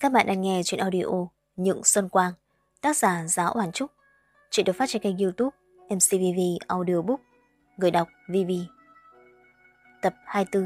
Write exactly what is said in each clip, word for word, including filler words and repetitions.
Các bạn đang nghe chuyện audio Những Xuân Quang, tác giả Giáo Hoàn Trúc. Chuyện được phát trên kênh YouTube em xê vê vê Audiobook. Người đọc vê vê. Tập hai mươi tư.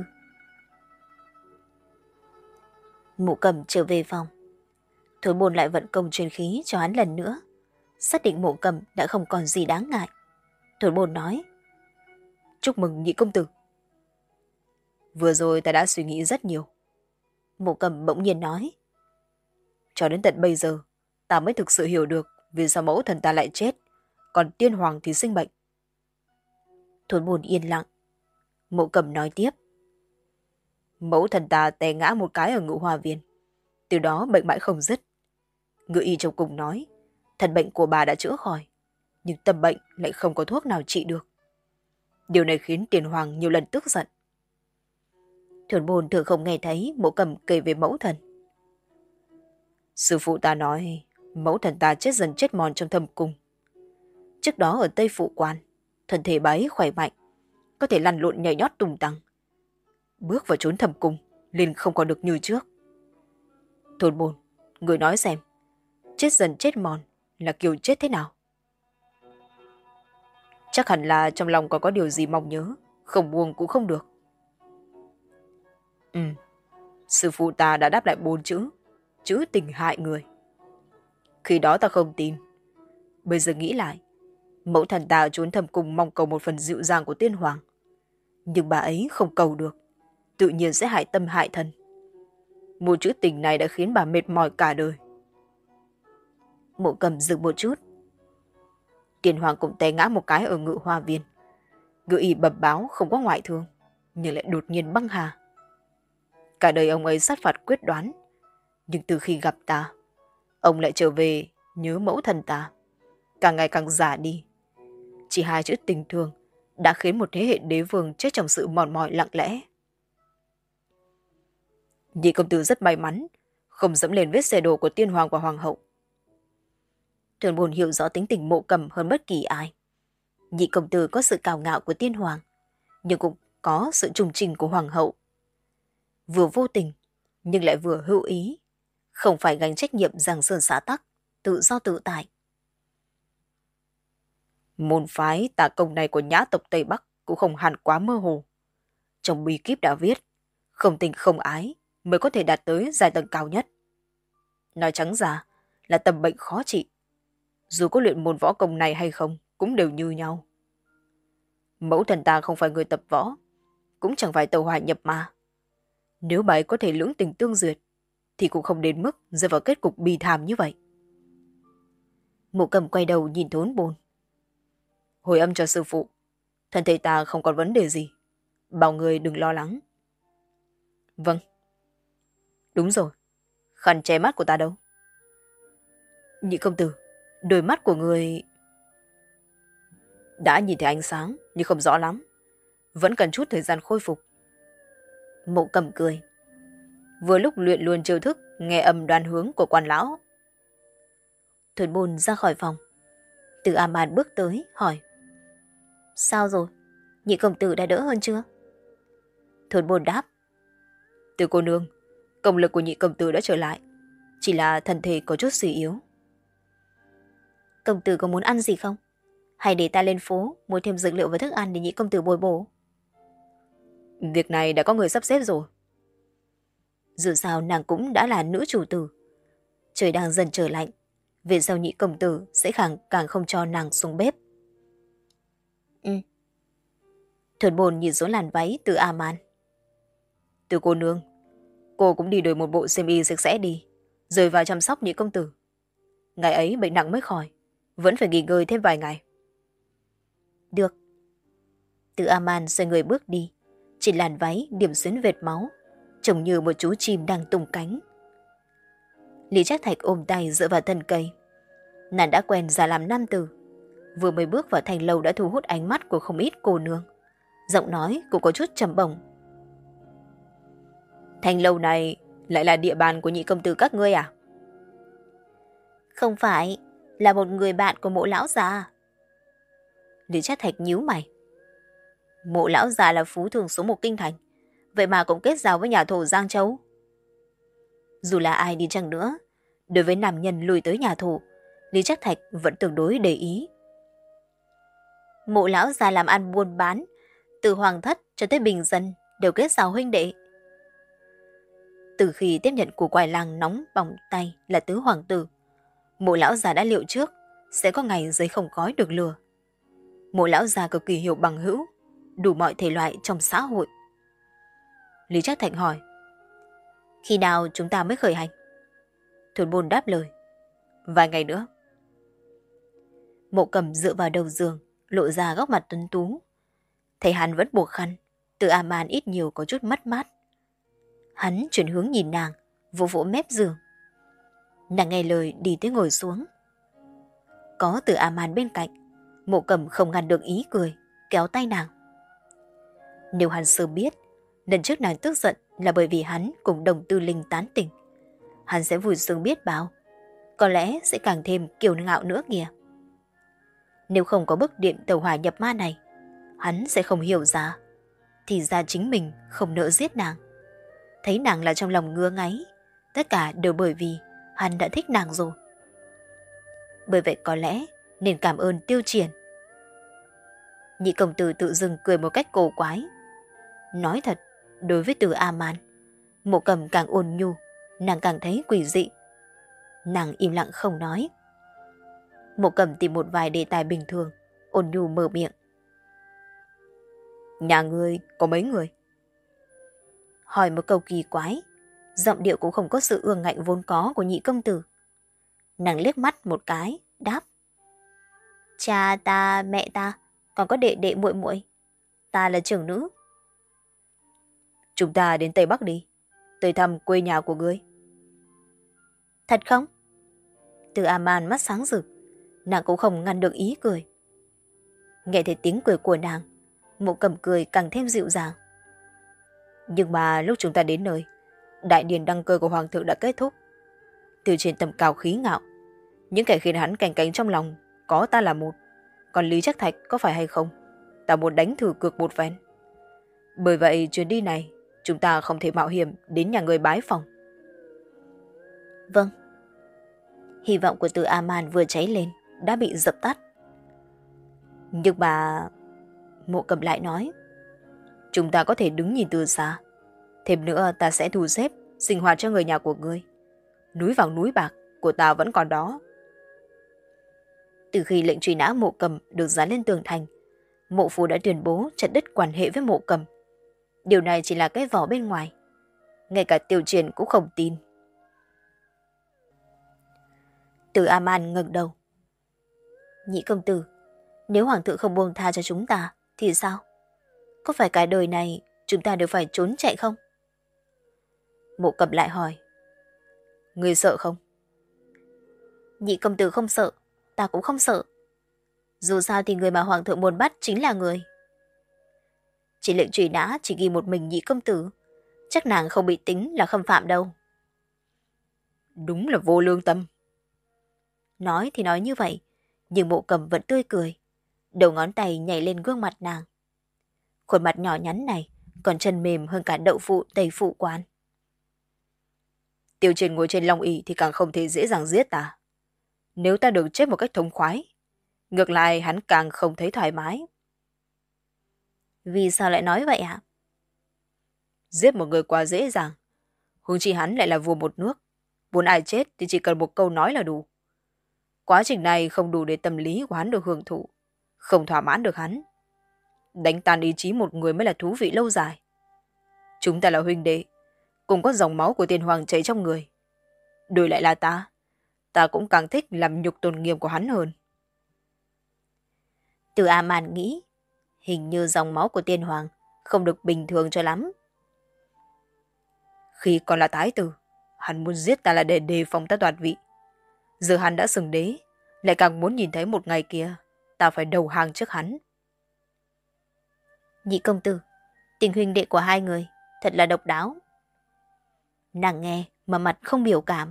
Mụ Cầm trở về phòng. Thôi Bồn lại vận công truyền khí cho hắn lần nữa. Xác định Mụ Cầm đã không còn gì đáng ngại. Thôi Bồn nói: Chúc mừng nhị công tử. Vừa rồi ta đã suy nghĩ rất nhiều. Mụ Cầm bỗng nhiên nói: Cho đến tận bây giờ, ta mới thực sự hiểu được vì sao mẫu thần ta lại chết, còn tiên hoàng thì sinh bệnh. Thôi Bồn yên lặng. Mụ Cầm nói tiếp: Mẫu thần ta té ngã một cái ở Ngự Hoa Viên, từ đó bệnh mãi không dứt. Ngự y trong cùng nói, thần bệnh của bà đã chữa khỏi, nhưng tâm bệnh lại không có thuốc nào trị được. Điều này khiến tiền hoàng nhiều lần tức giận. Thuần Bồn thường không nghe thấy Mụ Cầm kể về mẫu thần. Sư phụ ta nói, mẫu thần ta chết dần chết mòn trong thâm cung. Trước đó ở Tây Phụ Quan, thân thể bà ấy khỏe mạnh, có thể lăn lộn nhảy nhót tung tăng. Bước vào trốn thâm cung, liền không còn được như trước. Thôn Bồn, người nói xem, chết dần chết mòn là kiểu chết thế nào? Chắc hẳn là trong lòng còn có điều gì mong nhớ, không buông cũng không được. Ừ, sư phụ ta đã đáp lại bốn chữ, chữ tình hại người. Khi đó ta không tin. Bây giờ nghĩ lại, mẫu thần ta trốn thâm cung mong cầu một phần dịu dàng của tiên hoàng. Nhưng bà ấy không cầu được, tự nhiên sẽ hại tâm hại thân. Một chữ tình này đã khiến bà mệt mỏi cả đời. Mụ Cầm dừng một chút. Tiên hoàng cũng té ngã một cái ở Ngự Hoa Viên. Ngự y bẩm báo không có ngoại thương, nhưng lại đột nhiên băng hà. Cả đời ông ấy sát phạt quyết đoán, nhưng từ khi gặp ta, ông lại trở về nhớ mẫu thần ta, càng ngày càng già đi. Chỉ hai chữ tình thương đã khiến một thế hệ đế vương chết trong sự mòn mỏi lặng lẽ. Nhị công tử rất may mắn, không dẫm lên vết xe đổ của tiên hoàng và hoàng hậu. Thuần Bồn hiểu rõ tính tình Mộ Cầm hơn bất kỳ ai. Nhị công tử có sự cào ngạo của tiên hoàng, nhưng cũng có sự trùng trình của hoàng hậu. Vừa vô tình, nhưng lại vừa hữu ý, không phải gánh trách nhiệm giang sơn xã tắc, tự do tự tại. Môn phái tà công này của nhã tộc Tây Bắc cũng không hẳn quá mơ hồ. Trong bí kíp đã viết, không tình không ái mới có thể đạt tới giai tầng cao nhất. Nói trắng ra là tâm bệnh khó trị. Dù có luyện môn võ công này hay không, cũng đều như nhau. Mẫu thần ta không phải người tập võ, cũng chẳng phải tàu hỏa nhập ma. Nếu bà ấy có thể lưỡng tình tương duyệt, thì cũng không đến mức rơi vào kết cục bi thảm như vậy. Mụ Cầm quay đầu nhìn Thốn Bồn. Hồi âm cho sư phụ, thân thể ta không còn vấn đề gì, bảo người đừng lo lắng. Vâng. Đúng rồi, khăn che mắt của ta đâu? Nhị công tử, đôi mắt của người đã nhìn thấy ánh sáng nhưng không rõ lắm, vẫn cần chút thời gian khôi phục. Mụ Cầm cười. Vừa lúc luyện luôn chiêu thức nghe âm đoan hướng của quan lão. Thuần Bồn ra khỏi phòng. Từ A Man bước tới hỏi: Sao rồi? Nhị công tử đã đỡ hơn chưa? Thuần Bồn đáp: Từ cô nương, công lực của nhị công tử đã trở lại, chỉ là thân thể có chút suy yếu. Công tử có muốn ăn gì không? Hay để ta lên phố mua thêm dược liệu và thức ăn để nhị công tử bồi bổ? Việc này đã có người sắp xếp rồi. Dù sao nàng cũng đã là nữ chủ tử. Trời đang dần trở lạnh, về sau nhị công tử sẽ càng, càng không cho nàng xuống bếp. Ừ. Thuần Bồn nhìn xuống làn váy từ A Man. Từ cô nương, cô cũng đi đổi một bộ xiêm y sạch sẽ đi, rồi vào chăm sóc nhị công tử. Ngày ấy bệnh nặng mới khỏi, vẫn phải nghỉ ngơi thêm vài ngày. Được. Từ A Man xoay người bước đi, trên làn váy điểm xuyến vệt máu, trông như một chú chim đang tung cánh. Lý Trác Thạch ôm tay dựa vào thân cây. Nàng đã quen già làm nam tử, vừa mới bước vào thành lâu đã thu hút ánh mắt của không ít cô nương. Giọng nói cũng có chút trầm bổng. Thành lâu này lại là địa bàn của nhị công tử các ngươi à? Không phải, là một người bạn của Mộ lão già. Lý Trác Thạch nhíu mày. Mộ lão già là phú thường số một kinh thành, vậy mà cũng kết giao với nhà thổ Giang Châu. Dù là ai đi chăng nữa, đối với nam nhân lui tới nhà thù, Lý Trác Thạch vẫn tương đối để ý. Mộ lão già làm ăn buôn bán, từ hoàng thất cho tới bình dân đều kết giao huynh đệ. Từ khi tiếp nhận của quài làng nóng bỏng tay là tứ hoàng tử, mộ lão già đã liệu trước sẽ có ngày giấy không khói được lừa. Mộ lão già cực kỳ hiểu bằng hữu, đủ mọi thể loại trong xã hội. Lý Trác Thạch hỏi, khi nào chúng ta mới khởi hành? Thuần Bôn đáp lời, vài ngày nữa. Mộ Cầm dựa vào đầu giường, lộ ra góc mặt tuấn tú. Thấy hắn vẫn buộc khăn, Từ A Man ít nhiều có chút mất mát. Hắn chuyển hướng nhìn nàng, vỗ vỗ mép giường. Nàng nghe lời đi tới ngồi xuống. Có Từ A Man bên cạnh, Mộ Cầm không ngăn được ý cười, kéo tay nàng. Nếu hắn sớm biết, lần trước nàng tức giận là bởi vì hắn cùng Đồng Tư Linh tán tỉnh, hắn sẽ vui sướng biết bao, có lẽ sẽ càng thêm kiêu ngạo nữa kìa. Nếu không có bức điện tàu hỏa nhập ma này, hắn sẽ không hiểu ra. Thì ra chính mình không nỡ giết nàng. Thấy nàng là trong lòng ngứa ngáy, tất cả đều bởi vì hắn đã thích nàng rồi. Bởi vậy có lẽ nên cảm ơn Tiêu Triển. Nhị công tử tự dưng cười một cách cổ quái. Nói thật, đối với Từ A Man, Mộ Cầm càng ôn nhu, nàng càng thấy quỷ dị. Nàng im lặng không nói. Mộ Cầm tìm một vài đề tài bình thường, ôn nhu mở miệng. Nhà ngươi có mấy người? Hỏi một câu kỳ quái, giọng điệu cũng không có sự ương ngạnh vốn có của nhị công tử. Nàng liếc mắt một cái, đáp. Cha ta, mẹ ta, còn có đệ đệ muội muội. Ta là trưởng nữ. Chúng ta đến Tây Bắc đi, tới thăm quê nhà của ngươi. Thật không? Từ A Man mắt sáng rực, nàng cũng không ngăn được ý cười. Nghe thấy tiếng cười của nàng, Mộ Cầm cười càng thêm dịu dàng. Nhưng mà lúc chúng ta đến nơi, đại điển đăng cơ của hoàng thượng đã kết thúc. Từ trên tầm cao khí ngạo, những kẻ khiến hắn canh cánh trong lòng có ta là một, còn Lý Trác Thạch có phải hay không, ta muốn đánh thử cược một phen. Bởi vậy chuyến đi này chúng ta không thể mạo hiểm đến nhà người bái phòng. Vâng. Hy vọng của Từ A Man vừa cháy lên đã bị dập tắt. Nhưng mà... Mộ Cầm lại nói, chúng ta có thể đứng nhìn từ xa. Thêm nữa ta sẽ thu xếp sinh hoạt cho người nhà của ngươi. Núi vàng núi bạc của ta vẫn còn đó. Từ khi lệnh truy nã Mộ Cầm được dán lên tường thành, Mộ Phủ đã tuyên bố chặt đứt quan hệ với Mộ Cầm. Điều này chỉ là cái vỏ bên ngoài. Ngay cả Tiêu Triển cũng không tin. Từ A Man ngẩng đầu. Nhị công tử, nếu hoàng thượng không buông tha cho chúng ta thì sao? Có phải cả đời này chúng ta đều phải trốn chạy không? Mộ Cầm lại hỏi. Ngươi sợ không? Nhị công tử không sợ, ta cũng không sợ. Dù sao thì người mà hoàng thượng muốn bắt chính là người. Chỉ lệnh truy nã chỉ ghi một mình nhị công tử, chắc nàng không bị tính là khâm phạm đâu. Đúng là vô lương tâm. Nói thì nói như vậy, nhưng Mộ Cầm vẫn tươi cười, đầu ngón tay nhảy lên gương mặt nàng. Khuôn mặt nhỏ nhắn này còn chân mềm hơn cả đậu phụ Tây Phụ quán. Tiêu Triển ngồi trên long ỷ thì càng không thể dễ dàng giết ta. Nếu ta được chết một cách thống khoái, ngược lại hắn càng không thấy thoải mái. Vì sao lại nói vậy hả? Giết một người quá dễ dàng. Huống chi hắn lại là vua một nước. Muốn ai chết thì chỉ cần một câu nói là đủ. Quá trình này không đủ để tâm lý của hắn được hưởng thụ, không thỏa mãn được hắn. Đánh tan ý chí một người mới là thú vị lâu dài. Chúng ta là huynh đệ, cùng có dòng máu của tiên hoàng chảy trong người. Đổi lại là ta, ta cũng càng thích làm nhục tôn nghiêm của hắn hơn. Từ A Man nghĩ, hình như dòng máu của tiên hoàng không được bình thường cho lắm. Khi còn là thái tử, hắn muốn giết ta là để đề phòng ta đoạt vị. Giờ hắn đã xưng đế, lại càng muốn nhìn thấy một ngày kia ta phải đầu hàng trước hắn. Nhị công tử, tình huynh đệ của hai người thật là độc đáo. Nàng nghe mà mặt không biểu cảm.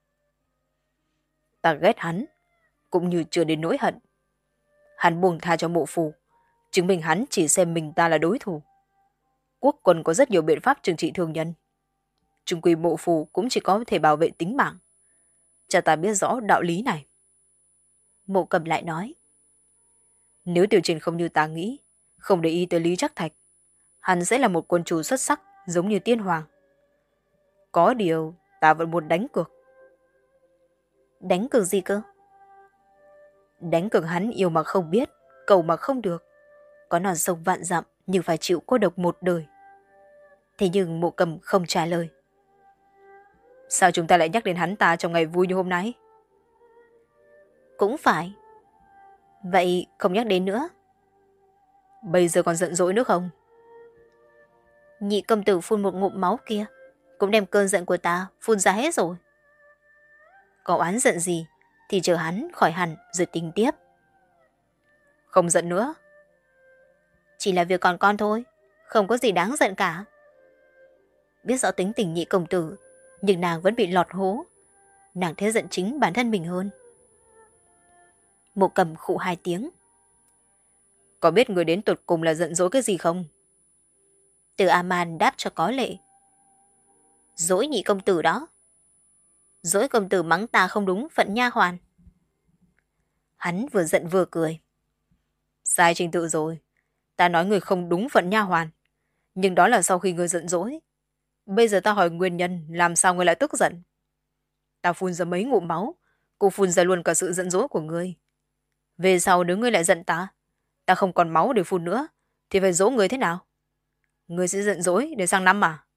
Ta ghét hắn, cũng như chưa đến nỗi hận. Hắn buông tha cho Mộ Phủ, chứng minh hắn chỉ xem mình ta là đối thủ. Quốc quân có rất nhiều biện pháp trừng trị thương nhân. Trung quy mộ phù cũng chỉ có thể bảo vệ tính mạng. Cha ta biết rõ đạo lý này. Mộ Cầm lại nói. Nếu Tiểu Trình không như ta nghĩ, không để ý tới Lý Trắc Thạch, hắn sẽ là một quân chủ xuất sắc giống như tiên hoàng. Có điều, ta vẫn muốn đánh cược. Đánh cược gì cơ? Đánh cược hắn yêu mà không biết, cầu mà không được. Có non sông vạn dặm nhưng phải chịu cô độc một đời. Thế nhưng Mộ Cầm không trả lời. Sao chúng ta lại nhắc đến hắn ta trong ngày vui như hôm nay? Cũng phải. Vậy không nhắc đến nữa. Bây giờ còn giận dỗi nữa không? Nhị công tử phun một ngụm máu kia cũng đem cơn giận của ta phun ra hết rồi. Có oán giận gì thì chờ hắn khỏi hẳn rồi tính tiếp. Không giận nữa. Chỉ là việc còn con thôi, không có gì đáng giận cả. Biết rõ tính tình nhị công tử, nhưng nàng vẫn bị lọt hố. Nàng thế giận chính bản thân mình hơn. Mộ Cầm khụ hai tiếng. Có biết người đến tột cùng là giận dỗi cái gì không? Từ A-man đáp cho có lệ. Dỗi nhị công tử đó. Dỗi công tử mắng ta không đúng phận nha hoàn. Hắn vừa giận vừa cười. Sai trình tự rồi. Ta nói người không đúng phận nha hoàn. Nhưng đó là sau khi người giận dỗi. Bây giờ ta hỏi nguyên nhân làm sao người lại tức giận. Ta phun ra mấy ngụm máu, cô phun ra luôn cả sự giận dỗi của ngươi. Về sau nếu ngươi lại giận ta, ta không còn máu để phun nữa, thì phải dỗ ngươi thế nào? Ngươi sẽ giận dỗi để sang năm à?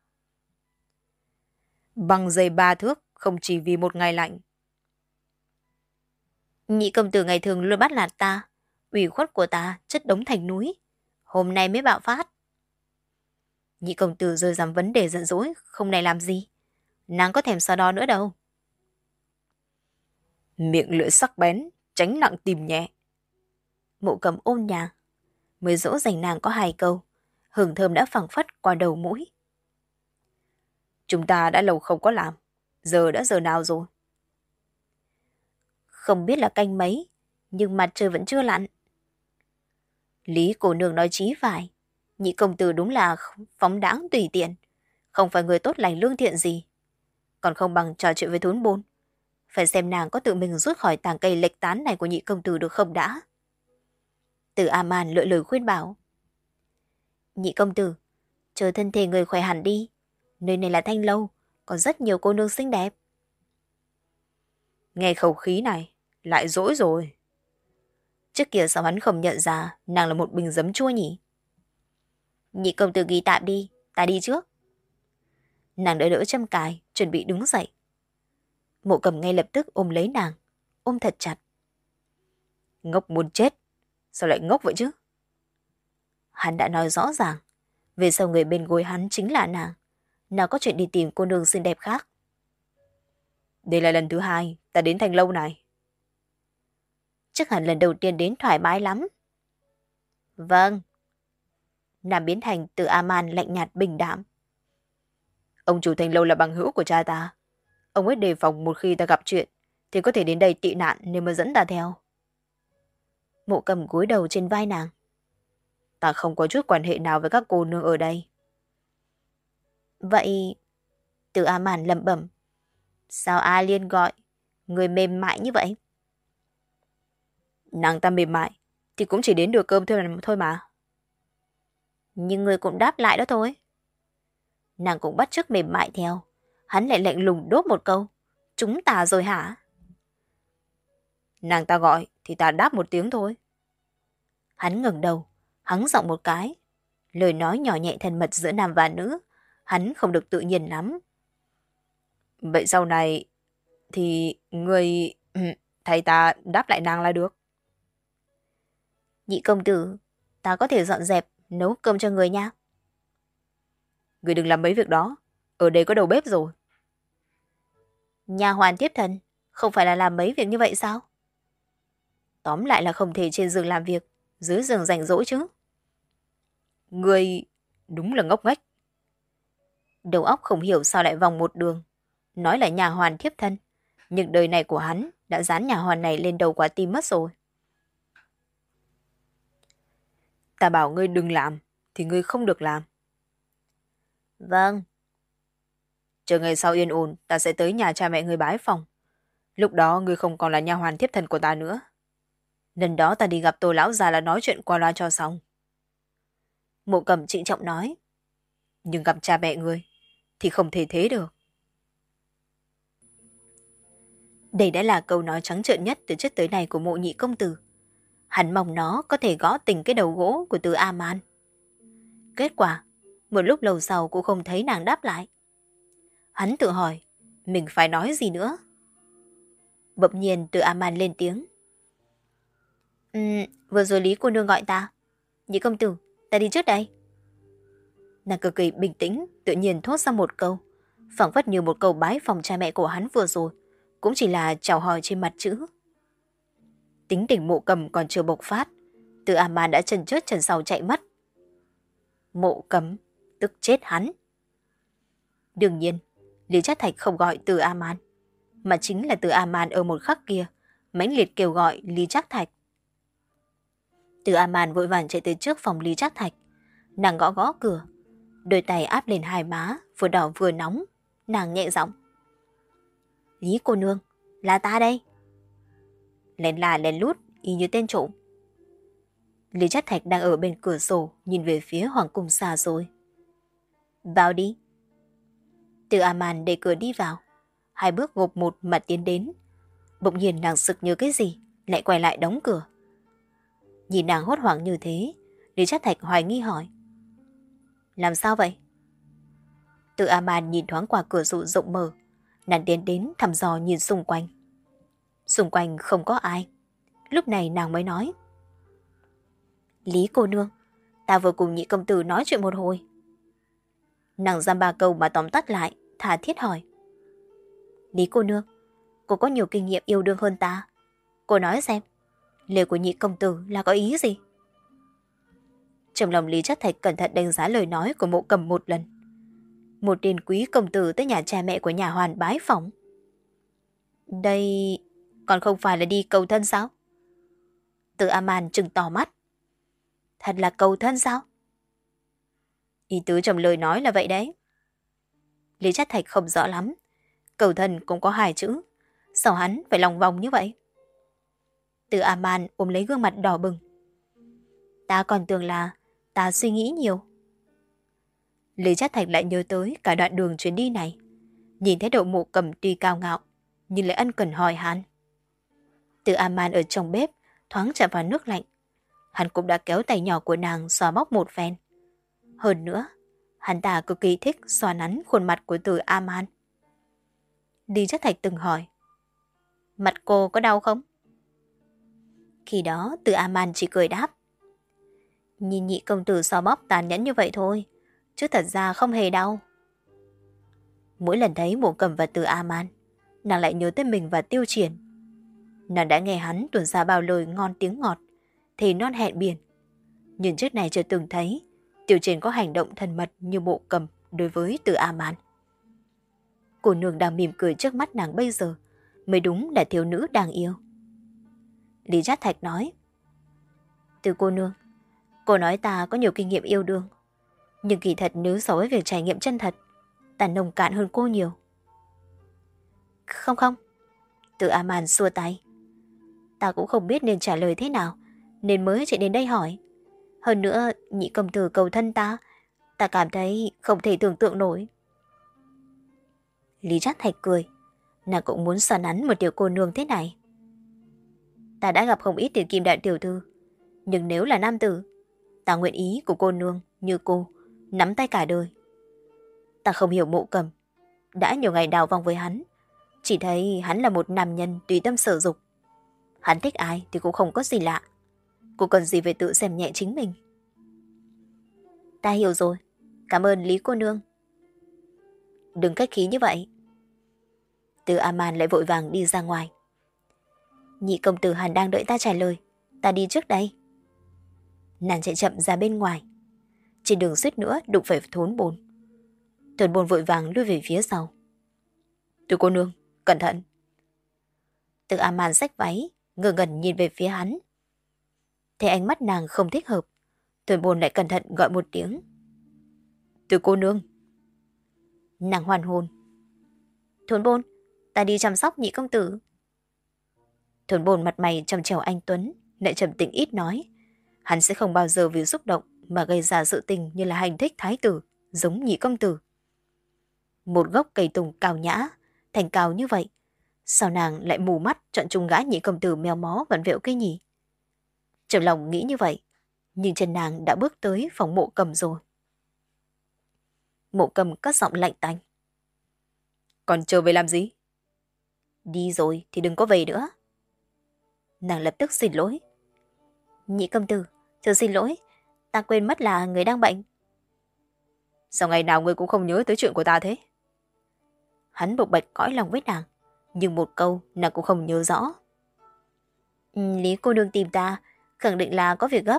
Băng dây ba thước không chỉ vì một ngày lạnh. Nhị công tử ngày thường luôn bắt nạt ta, ủy khuất của ta chất đống thành núi. Hôm nay mới bạo phát. Nhị công tử rơi dám vấn đề giận dỗi, không này làm gì. Nàng có thèm so đo nữa đâu. Miệng lưỡi sắc bén, tránh nặng tìm nhẹ. Mộ Cầm ôm nhàng, mới dỗ dành nàng có hai câu, hương thơm đã phẳng phất qua đầu mũi. Chúng ta đã lâu không có làm, giờ đã giờ nào rồi? Không biết là canh mấy, nhưng mặt trời vẫn chưa lặn. Lý cô nương nói chí phải, nhị công tử đúng là phóng đãng tùy tiện, không phải người tốt lành lương thiện gì. Còn không bằng trò chuyện với thốn bôn. Phải xem nàng có tự mình rút khỏi tàng cây lệch tán này của nhị công tử được không đã. Từ A-man lựa lời khuyên bảo. Nhị công tử, chờ thân thể người khỏe hẳn đi. Nơi này là Thanh Lâu, có rất nhiều cô nương xinh đẹp. Nghe khẩu khí này, lại dỗi rồi. Trước kia sao hắn không nhận ra nàng là một bình giấm chua nhỉ? Nhị công tử ghi tạm đi, ta đi trước. Nàng đỡ đỡ châm cài, chuẩn bị đứng dậy. Mộ Cầm ngay lập tức ôm lấy nàng, ôm thật chặt. Ngốc muốn chết, sao lại ngốc vậy chứ? Hắn đã nói rõ ràng, về sau người bên gối hắn chính là nàng. Nào có chuyện đi tìm cô nương xinh đẹp khác. Đây là lần thứ hai ta đến Thanh Lâu này. Chắc hẳn lần đầu tiên đến thoải mái lắm. Vâng. Nam biến thành từ A-man lạnh nhạt bình đảm. Ông chủ Thanh Lâu là bằng hữu của cha ta. Ông ấy đề phòng một khi ta gặp chuyện thì có thể đến đây tị nạn nên mới dẫn ta theo. Mộ Cầm gối đầu trên vai nàng. Ta không có chút quan hệ nào với các cô nương ở đây. Vậy... Từ A-man lẩm bẩm. Sao A Liên gọi người mềm mại như vậy? Nàng ta mềm mại thì cũng chỉ đến được cơm thôi mà. Nhưng người cũng đáp lại đó thôi. Nàng cũng bắt chước mềm mại theo. Hắn lại lạnh lùng đốt một câu. Chúng ta rồi hả? Nàng ta gọi thì ta đáp một tiếng thôi. Hắn ngẩng đầu, hắng giọng một cái. Lời nói nhỏ nhẹ thân mật giữa nam và nữ, hắn không được tự nhiên lắm. Vậy sau này thì người thầy ta đáp lại nàng là được. Nhị công tử, ta có thể dọn dẹp, nấu cơm cho người nha. Người đừng làm mấy việc đó, ở đây có đầu bếp rồi. Nha hoàn tiếp thân, không phải là làm mấy việc như vậy sao? Tóm lại là không thể trên giường làm việc, dưới giường rảnh rỗi chứ. Người đúng là ngốc nghếch. Đầu óc không hiểu sao lại vòng một đường. Nói là nhà hoàn thiếp thân, nhưng đời này của hắn đã dán nhà hoàn này lên đầu quả tim mất rồi. Ta bảo ngươi đừng làm, thì ngươi không được làm. Vâng. Chờ ngày sau yên ổn, ta sẽ tới nhà cha mẹ người bái phòng. Lúc đó ngươi không còn là nha hoàn thiếp thân của ta nữa. Lần đó ta đi gặp Tô lão già là nói chuyện qua loa cho xong. Mộ Cầm trịnh trọng nói. Nhưng gặp cha mẹ ngươi thì không thể thế được. Đây đã là câu nói trắng trợn nhất từ trước tới nay của Mộ Nhị công tử. Hắn mong nó có thể gõ tình cái đầu gỗ của Từ A-man. Kết quả, một lúc lâu sau cũng không thấy nàng đáp lại. Hắn tự hỏi, mình phải nói gì nữa? Bỗng nhiên Từ A-man lên tiếng. Um, vừa rồi Lý cô nương gọi ta. Nhị công tử, ta đi trước đây. Nàng cực kỳ bình tĩnh, tự nhiên thốt ra một câu, phảng phất như một câu bái phòng cha mẹ của hắn vừa rồi, cũng chỉ là chào hỏi trên mặt chữ. Tính tình Mộ Cầm còn chưa bộc phát, Từ A-man đã chân trước chân sau chạy mất. Mộ Cầm tức chết hắn. Đương nhiên, Lý Trác Thạch không gọi Từ A-man, mà chính là Từ A-man ở một khắc kia mãnh liệt kêu gọi Lý Trác Thạch. Từ A-man vội vàng chạy tới trước phòng Lý Trác Thạch, nàng gõ gõ cửa, đôi tay áp lên hai má, vừa đỏ vừa nóng, nàng nhẹ giọng. Lý cô nương, là ta đây. Lén là lén lút, y như tên trộm. Lý Trác Thạch đang ở bên cửa sổ, nhìn về phía hoàng cung xa rồi. Vào đi. Từ A-man đẩy cửa đi vào, hai bước gộp một mà tiến đến. Bỗng nhiên nàng sực nhớ cái gì, lại quay lại đóng cửa. Nhìn nàng hốt hoảng như thế, Lý Trác Thạch hoài nghi hỏi. Làm sao vậy? Từ A-man nhìn thoáng qua cửa sổ rộng mở, nàng tiến đến thăm dò nhìn xung quanh. Xung quanh không có ai. Lúc này nàng mới nói. Lý cô nương, ta vừa cùng Nhị công tử nói chuyện một hồi. Nàng giam ba câu mà tóm tắt lại, tha thiết hỏi. Lý cô nương, cô có nhiều kinh nghiệm yêu đương hơn ta. Cô nói xem, lời của Nhị công tử là có ý gì? Trong lòng Lý Trác Thạch cẩn thận đánh giá lời nói của Mộ Cầm một lần. Một tên quý công tử tới nhà cha mẹ của nhà hoàn bái phỏng. Đây còn không phải là đi cầu thân sao? Từ A-man trừng to mắt. Thật là cầu thân sao? Ý tứ trong lời nói là vậy đấy. Lý Trác Thạch không rõ lắm. Cầu thân cũng có hai chữ, sao hắn phải lòng vòng như vậy? Từ A-man ôm lấy gương mặt đỏ bừng. Ta còn tưởng là ta suy nghĩ nhiều. Lý Trác Thạch lại nhớ tới cả đoạn đường chuyến đi này. Nhìn thấy độ Mộ Cầm tuy cao ngạo, nhưng lại ân cần hỏi han. Từ A-man ở trong bếp thoáng chạm vào nước lạnh. Hắn cũng đã kéo tay nhỏ của nàng xoa bóp một phen. Hơn nữa, hắn ta cực kỳ thích xoa nắn khuôn mặt của Từ A-man. Lý Trác Thạch từng hỏi. Mặt cô có đau không? Khi đó Từ A-man chỉ cười đáp. Nhìn Nhị công tử xoa bóp tàn nhẫn như vậy thôi, chứ thật ra không hề đau. Mỗi lần thấy Mộ Cầm và Từ A-man, nàng lại nhớ tới mình và Tiêu Triển. Nàng đã nghe hắn tuôn ra bao lời ngon tiếng ngọt, thì non hẹn biển. Nhưng trước này chưa từng thấy Tiêu Triển có hành động thân mật như Mộ Cầm đối với Từ A-man. Cô nương đang mỉm cười trước mắt nàng bây giờ mới đúng là thiếu nữ đáng yêu. Lý Trác Thạch nói. Từ cô nương, cô nói ta có nhiều kinh nghiệm yêu đương, nhưng kỳ thật nếu so với việc trải nghiệm chân thật, ta nông cạn hơn cô nhiều. Không không. Từ A-man xua tay. Ta cũng không biết nên trả lời thế nào, nên mới chạy đến đây hỏi. Hơn nữa, Nhị công tử cầu thân ta, ta cảm thấy không thể tưởng tượng nổi. Lý Trác Thạch cười. Nàng cũng muốn xoa nắn một tiểu cô nương thế này. Ta đã gặp không ít tiền kim đại tiểu thư, nhưng nếu là nam tử, ta nguyện ý của cô nương như cô nắm tay cả đời. Ta không hiểu Mộ Cầm, đã nhiều ngày đào vòng với hắn, chỉ thấy hắn là một nam nhân tùy tâm sở dục. Hắn thích ai thì cũng không có gì lạ. Cô cần gì phải tự xem nhẹ chính mình. Ta hiểu rồi, cảm ơn Lý cô nương. Đừng khách khí như vậy. Từ A-man lại vội vàng đi ra ngoài. Nhị công tử hẳn đang đợi ta trả lời, ta đi trước đây. Nàng chạy chậm ra bên ngoài. Trên đường suýt nữa đụng phải Thốn Bồn. Thốn Bồn vội vàng lui về phía sau. Từ cô nương, cẩn thận. Từ A-man xách váy, ngơ ngẩn nhìn về phía hắn. Thấy ánh mắt nàng không thích hợp, Thốn Bồn lại cẩn thận gọi một tiếng. Từ cô nương. Nàng hoàn hồn, Thốn Bôn, ta đi chăm sóc nhị công tử. Thốn Bôn mặt mày trong trẻo anh tuấn, lại trầm tĩnh ít nói. Hắn sẽ không bao giờ vì xúc động mà gây ra sự tình như là hành thích thái tử, giống nhị công tử. Một gốc cây tùng cao nhã, thành cao như vậy, sao nàng lại mù mắt chọn chung gã nhị công tử mèo mó vặn vẹo cái nhỉ? Trong lòng nghĩ như vậy, nhưng chân nàng đã bước tới phòng Mộ Cầm rồi. Mộ Cầm cất giọng lạnh tanh. Còn chờ về làm gì? Đi rồi thì đừng có về nữa. Nàng lập tức xin lỗi. Nhị công tử, thật xin lỗi, ta quên mất là người đang bệnh. Sao ngày nào ngươi cũng không nhớ tới chuyện của ta thế? Hắn bộc bạch cõi lòng với nàng, nhưng một câu nàng cũng không nhớ rõ. Lý cô nương tìm ta, khẳng định là có việc gấp.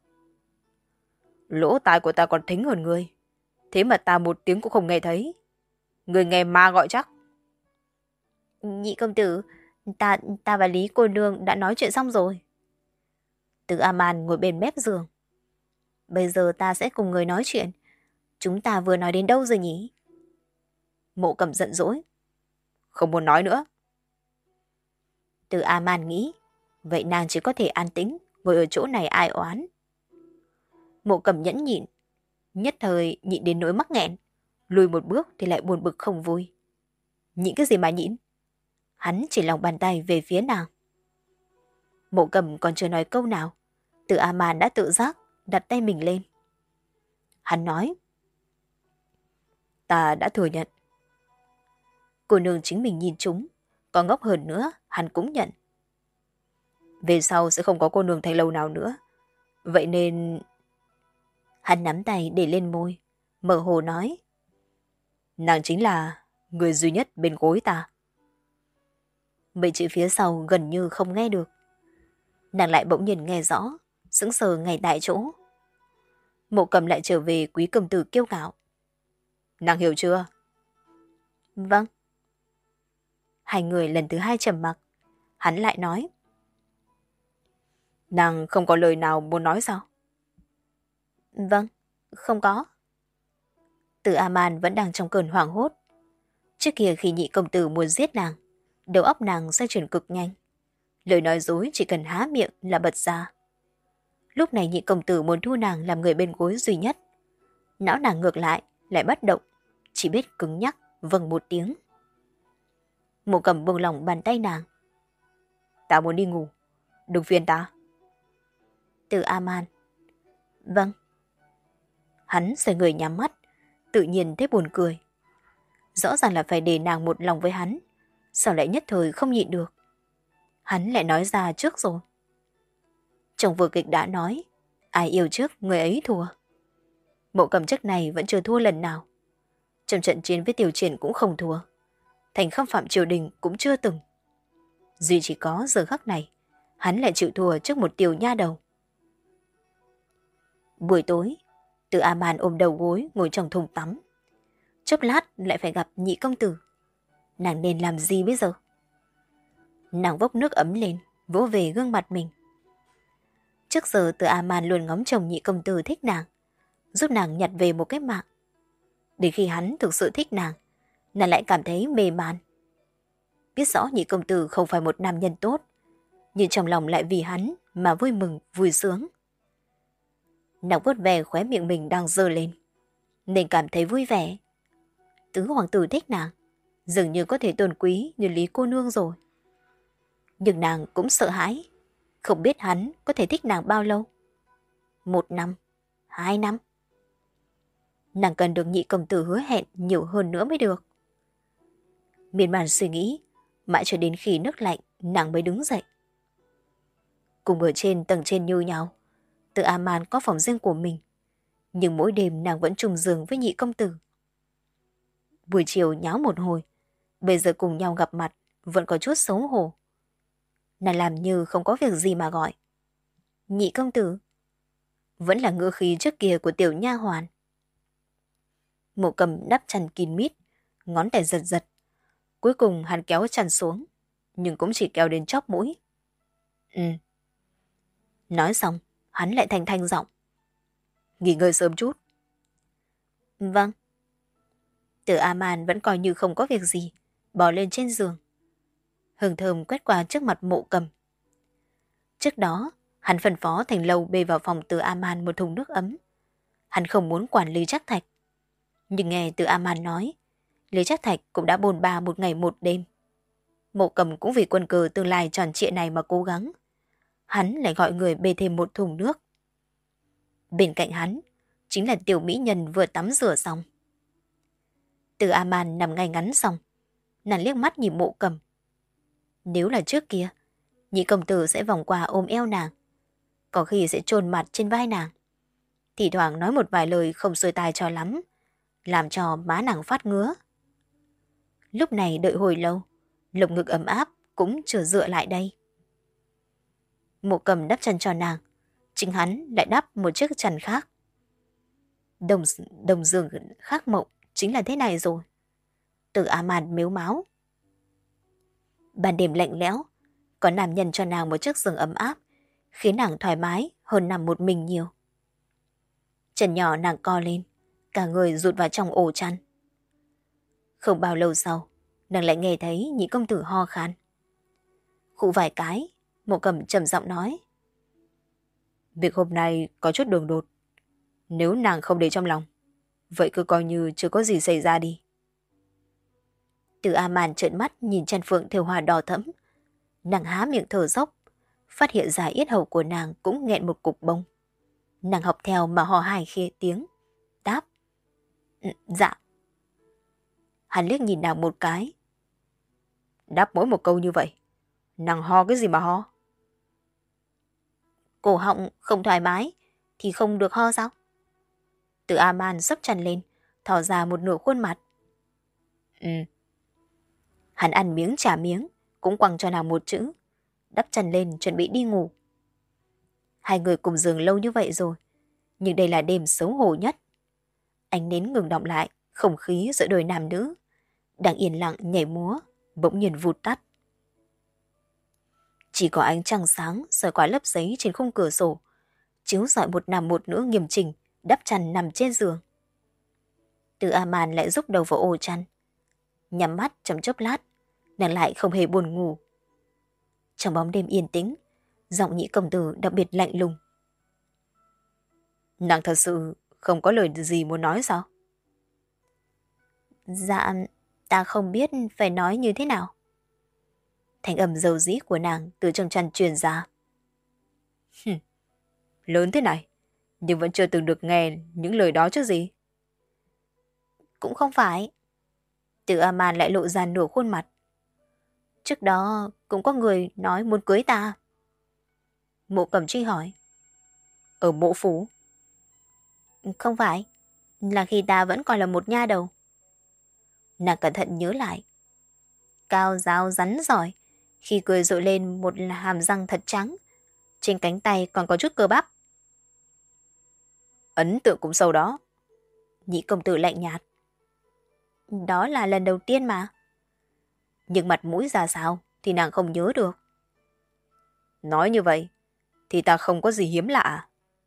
Lỗ tai của ta còn thính hơn ngươi, thế mà ta một tiếng cũng không nghe thấy. Ngươi nghe ma gọi chắc. Nhị công tử, ta ta và Lý cô nương đã nói chuyện xong rồi. Từ A-man ngồi bên mép giường. Bây giờ ta sẽ cùng người nói chuyện. Chúng ta vừa nói đến đâu rồi nhỉ? Mộ Cầm giận dỗi. Không muốn nói nữa. Từ A-man nghĩ, vậy nàng chỉ có thể an tĩnh, ngồi ở chỗ này ai oán. Mộ Cầm nhẫn nhịn, nhất thời nhịn đến nỗi mắc nghẹn, lùi một bước thì lại buồn bực không vui. Nhịn cái gì mà nhịn? Hắn chỉ lòng bàn tay về phía nàng. Mộ Cầm còn chưa nói câu nào, Từ A-man đã tự giác đặt tay mình lên. Hắn nói, ta đã thừa nhận. Cô nương chính mình nhìn chúng, có ngốc hơn nữa, hắn cũng nhận. Về sau sẽ không có cô nương thanh lâu nào nữa. Vậy nên... Hắn nắm tay để lên môi, mở hồ nói. Nàng chính là người duy nhất bên gối ta. Mấy chữ phía sau gần như không nghe được. Nàng lại bỗng nhiên nghe rõ, sững sờ ngay tại chỗ. Mộ Cầm lại trở về quý công tử kiêu ngạo. Nàng hiểu chưa? Vâng. Hai người lần thứ hai trầm mặc. Hắn lại nói. Nàng không có lời nào muốn nói sao? Vâng, không có. Từ A-man vẫn đang trong cơn hoảng hốt. Trước kia khi nhị công tử muốn giết nàng, đầu óc nàng xoay chuyển cực nhanh. Lời nói dối chỉ cần há miệng là bật ra. Lúc này nhị công tử muốn thu nàng làm người bên gối duy nhất. Não nàng ngược lại, lại bất động, chỉ biết cứng nhắc, vâng một tiếng. Mộ Cầm buông lỏng bàn tay nàng. Ta muốn đi ngủ, đừng phiền ta. Từ A-man. Vâng. Hắn xoay người nhắm mắt, tự nhiên thấy buồn cười. Rõ ràng là phải để nàng một lòng với hắn, sao lại nhất thời không nhịn được. Hắn lại nói ra trước rồi. Trong vở kịch đã nói, ai yêu trước người ấy thua. Mộ Cầm trước này vẫn chưa thua lần nào. Trong trận chiến với Tiểu Triển cũng không thua. Thành khâm phạm triều đình cũng chưa từng. Duy chỉ có giờ khắc này, hắn lại chịu thua trước một tiểu nha đầu. Buổi tối, Từ A-man ôm đầu gối ngồi trong thùng tắm. Chốc lát lại phải gặp nhị công tử. Nàng nên làm gì bây giờ? Nàng vốc nước ấm lên, vỗ về gương mặt mình. Trước giờ Từ A-man luôn ngóng chồng nhị công tử thích nàng, giúp nàng nhặt về một cái mạng. Đến khi hắn thực sự thích nàng, nàng lại cảm thấy mê man. Biết rõ nhị công tử không phải một nam nhân tốt, nhưng trong lòng lại vì hắn mà vui mừng, vui sướng. Nàng vuốt về khóe miệng mình đang dơ lên, nên cảm thấy vui vẻ. Tứ hoàng tử thích nàng, dường như có thể tôn quý như Lý cô nương rồi. Nhưng nàng cũng sợ hãi, không biết hắn có thể thích nàng bao lâu. Một năm, hai năm. Nàng cần được nhị công tử hứa hẹn nhiều hơn nữa mới được. Miên man suy nghĩ, mãi cho đến khi nước lạnh, nàng mới đứng dậy. Cùng ở trên tầng trên như nhau, Từ A-man có phòng riêng của mình, nhưng mỗi đêm nàng vẫn chung giường với nhị công tử. Buổi chiều nháo một hồi, bây giờ cùng nhau gặp mặt vẫn có chút xấu hổ. Nàng làm như không có việc gì mà gọi. Nhị công tử. Vẫn là ngữ khí trước kia của tiểu nha hoàn. Mộ Cầm đắp chăn kín mít, ngón tay giật giật. Cuối cùng hắn kéo chăn xuống, nhưng cũng chỉ kéo đến chóp mũi. Ừ. Nói xong, hắn lại thanh thanh giọng. Nghỉ ngơi sớm chút. Vâng. Từ A-man vẫn coi như không có việc gì, bò lên trên giường. Hương thơm quét qua trước mặt Mộ Cầm. Trước đó, hắn phân phó Thành Lâu bê vào phòng Từ A-man một thùng nước ấm. Hắn không muốn quản Lý Trác Thạch. Nhưng nghe Từ A-man nói, Lý Trác Thạch cũng đã bôn ba một ngày một đêm. Mộ Cầm cũng vì quân cờ tương lai tròn trịa này mà cố gắng. Hắn lại gọi người bê thêm một thùng nước. Bên cạnh hắn, chính là tiểu mỹ nhân vừa tắm rửa xong. Từ A-man nằm ngay ngắn xong, nàng liếc mắt nhìn Mộ Cầm. Nếu là trước kia, nhị công tử sẽ vòng qua ôm eo nàng, có khi sẽ chôn mặt trên vai nàng, thì thoảng nói một vài lời không xuôi tai cho lắm, làm cho má nàng phát ngứa. Lúc này đợi hồi lâu, lồng ngực ấm áp cũng chưa dựa lại đây. Mộ Cầm đắp chăn cho nàng, chính hắn lại đắp một chiếc chăn khác. Đồng, đồng giường khác mộng chính là thế này rồi. Từ A-man mếu máo. Ban đêm lạnh lẽo, có nam nhân cho nàng một chiếc giường ấm áp, khiến nàng thoải mái hơn nằm một mình nhiều. Chân nhỏ nàng co lên, cả người rụt vào trong ổ chăn. Không bao lâu sau, nàng lại nghe thấy nhị công tử ho khan. Khụ vài cái, Mộ Cầm trầm giọng nói. Việc hôm nay có chút đường đột. Nếu nàng không để trong lòng, vậy cứ coi như chưa có gì xảy ra đi. Từ A-man trợn mắt nhìn chân phượng thêu hoa đỏ thẫm. Nàng há miệng thở dốc, phát hiện ra yết hầu của nàng cũng nghẹn một cục bông. Nàng học theo mà hò hai khê tiếng, đáp. Dạ. Hắn liếc nhìn nàng một cái. Đáp mỗi một câu như vậy, nàng ho cái gì mà ho? Cổ họng không thoải mái thì không được ho sao? Từ A-man sấp chăn lên, thò ra một nửa khuôn mặt. Ừ. Hắn ăn miếng trả miếng, cũng quăng cho nàng một chữ, đắp chăn lên chuẩn bị đi ngủ. Hai người cùng giường lâu như vậy rồi, nhưng đây là đêm xấu hổ nhất. Ánh nến ngừng đọng lại, không khí giữa đôi nam nữ đang yên lặng nhảy múa, bỗng nhiên vụt tắt. Chỉ có ánh trăng sáng soi qua lớp giấy trên khung cửa sổ, chiếu rọi một nam một nữ nghiêm chỉnh đắp chăn nằm trên giường. Từ A-man lại rúc đầu vào ổ chăn, nhắm mắt trong chốc lát, nàng lại không hề buồn ngủ. Trong bóng đêm yên tĩnh, giọng nhị công tử đặc biệt lạnh lùng. Nàng thật sự không có lời gì muốn nói sao? Dạ, ta không biết phải nói như thế nào. Thanh âm dầu dĩ của nàng từ trong chăn truyền ra. Lớn thế này, nhưng vẫn chưa từng được nghe những lời đó chứ gì. Cũng không phải. Từ A-man lại lộ ra nửa khuôn mặt. Trước đó cũng có người nói muốn cưới ta. Mộ Cầm truy hỏi. Ở Mộ Phủ? Không phải, là khi ta vẫn còn là một nha đầu. Nàng cẩn thận nhớ lại. Cao giáo rắn giỏi, khi cười rộ lên một hàm răng thật trắng, trên cánh tay còn có chút cơ bắp. Ấn tượng cũng sâu đó. Nhị công tử lạnh nhạt. Đó là lần đầu tiên mà. Nhưng mặt mũi ra sao thì nàng không nhớ được. Nói như vậy thì ta không có gì hiếm lạ.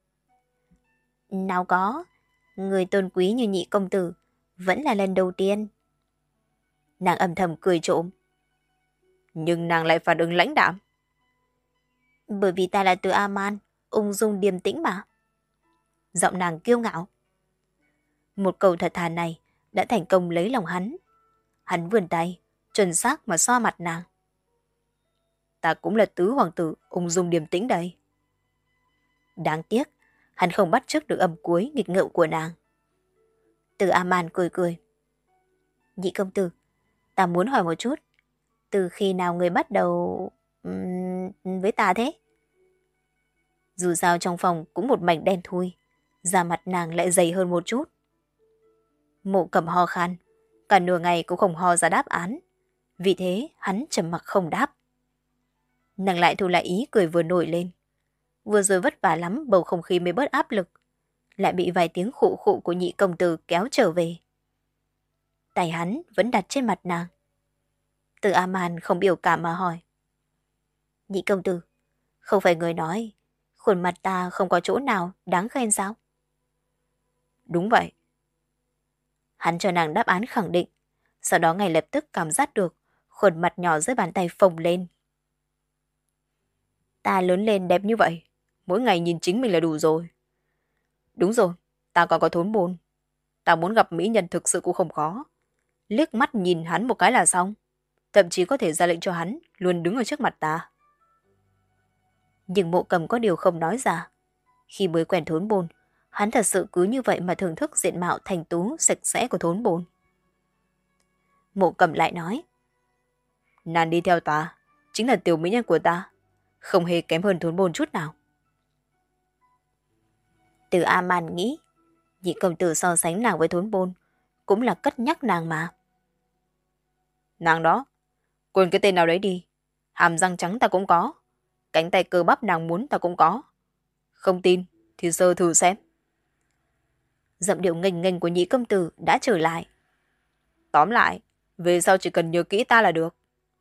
Nào có, người tôn quý như nhị công tử vẫn là lần đầu tiên. Nàng âm thầm cười trộm. Nhưng nàng lại phản ứng lãnh đạm. Bởi vì ta là Từ A-man, ung dung điềm tĩnh mà. Giọng nàng kiêu ngạo. Một câu thật thà này đã thành công lấy lòng hắn. Hắn vươn tay, chuẩn xác mà xoa mặt nàng. Ta cũng là tứ hoàng tử ung dung điềm tĩnh đây. Đáng tiếc, hắn không bắt chước được âm cuối nghịch ngợm của nàng. Từ A-man cười cười. Nhị công tử, ta muốn hỏi một chút. Từ khi nào người bắt đầu um, với ta thế? Dù sao trong phòng cũng một mảnh đen thui, da mặt nàng lại dày hơn một chút. Mộ Cầm ho khan, cả nửa ngày cũng không ho ra đáp án. Vì thế hắn trầm mặc không đáp. Nàng lại thu lại ý cười vừa nổi lên. Vừa rồi vất vả lắm bầu không khí mới bớt áp lực, lại bị vài tiếng khụ khụ của nhị công tử kéo trở về. Tay hắn vẫn đặt trên mặt nàng. Từ A-man không biểu cảm mà hỏi. Nhị công tử, không phải người nói khuôn mặt ta không có chỗ nào đáng khen sao? Đúng vậy. Hắn cho nàng đáp án khẳng định, Sau đó ngay lập tức cảm giác được khuôn mặt nhỏ dưới bàn tay phồng lên. Ta lớn lên đẹp như vậy, mỗi ngày nhìn chính mình là đủ rồi. Đúng rồi, ta còn có thốn bồn. Ta muốn gặp mỹ nhân thực sự cũng không khó. Liếc mắt nhìn hắn một cái là xong. Thậm chí có thể ra lệnh cho hắn luôn đứng ở trước mặt ta. Nhưng Mộ Cầm có điều không nói ra. Khi mới quen thốn bồn, hắn thật sự cứ như vậy mà thưởng thức diện mạo thành tú sạch sẽ của thốn bồn. Mộ Cầm lại nói. Nàng đi theo ta, chính là tiểu mỹ nhân của ta. Không hề kém hơn thốn bồn chút nào. Từ A-man nghĩ, nhị công tử so sánh nàng với thốn bồn, cũng là cất nhắc nàng mà. Nàng đó, quên cái tên nào đấy đi. Hàm răng trắng ta cũng có. Cánh tay cơ bắp nàng muốn ta cũng có. Không tin thì sơ thử xem. Giọng điệu nghênh nghênh của nhị công tử đã trở lại. Tóm lại, về sau chỉ cần nhớ kỹ ta là được.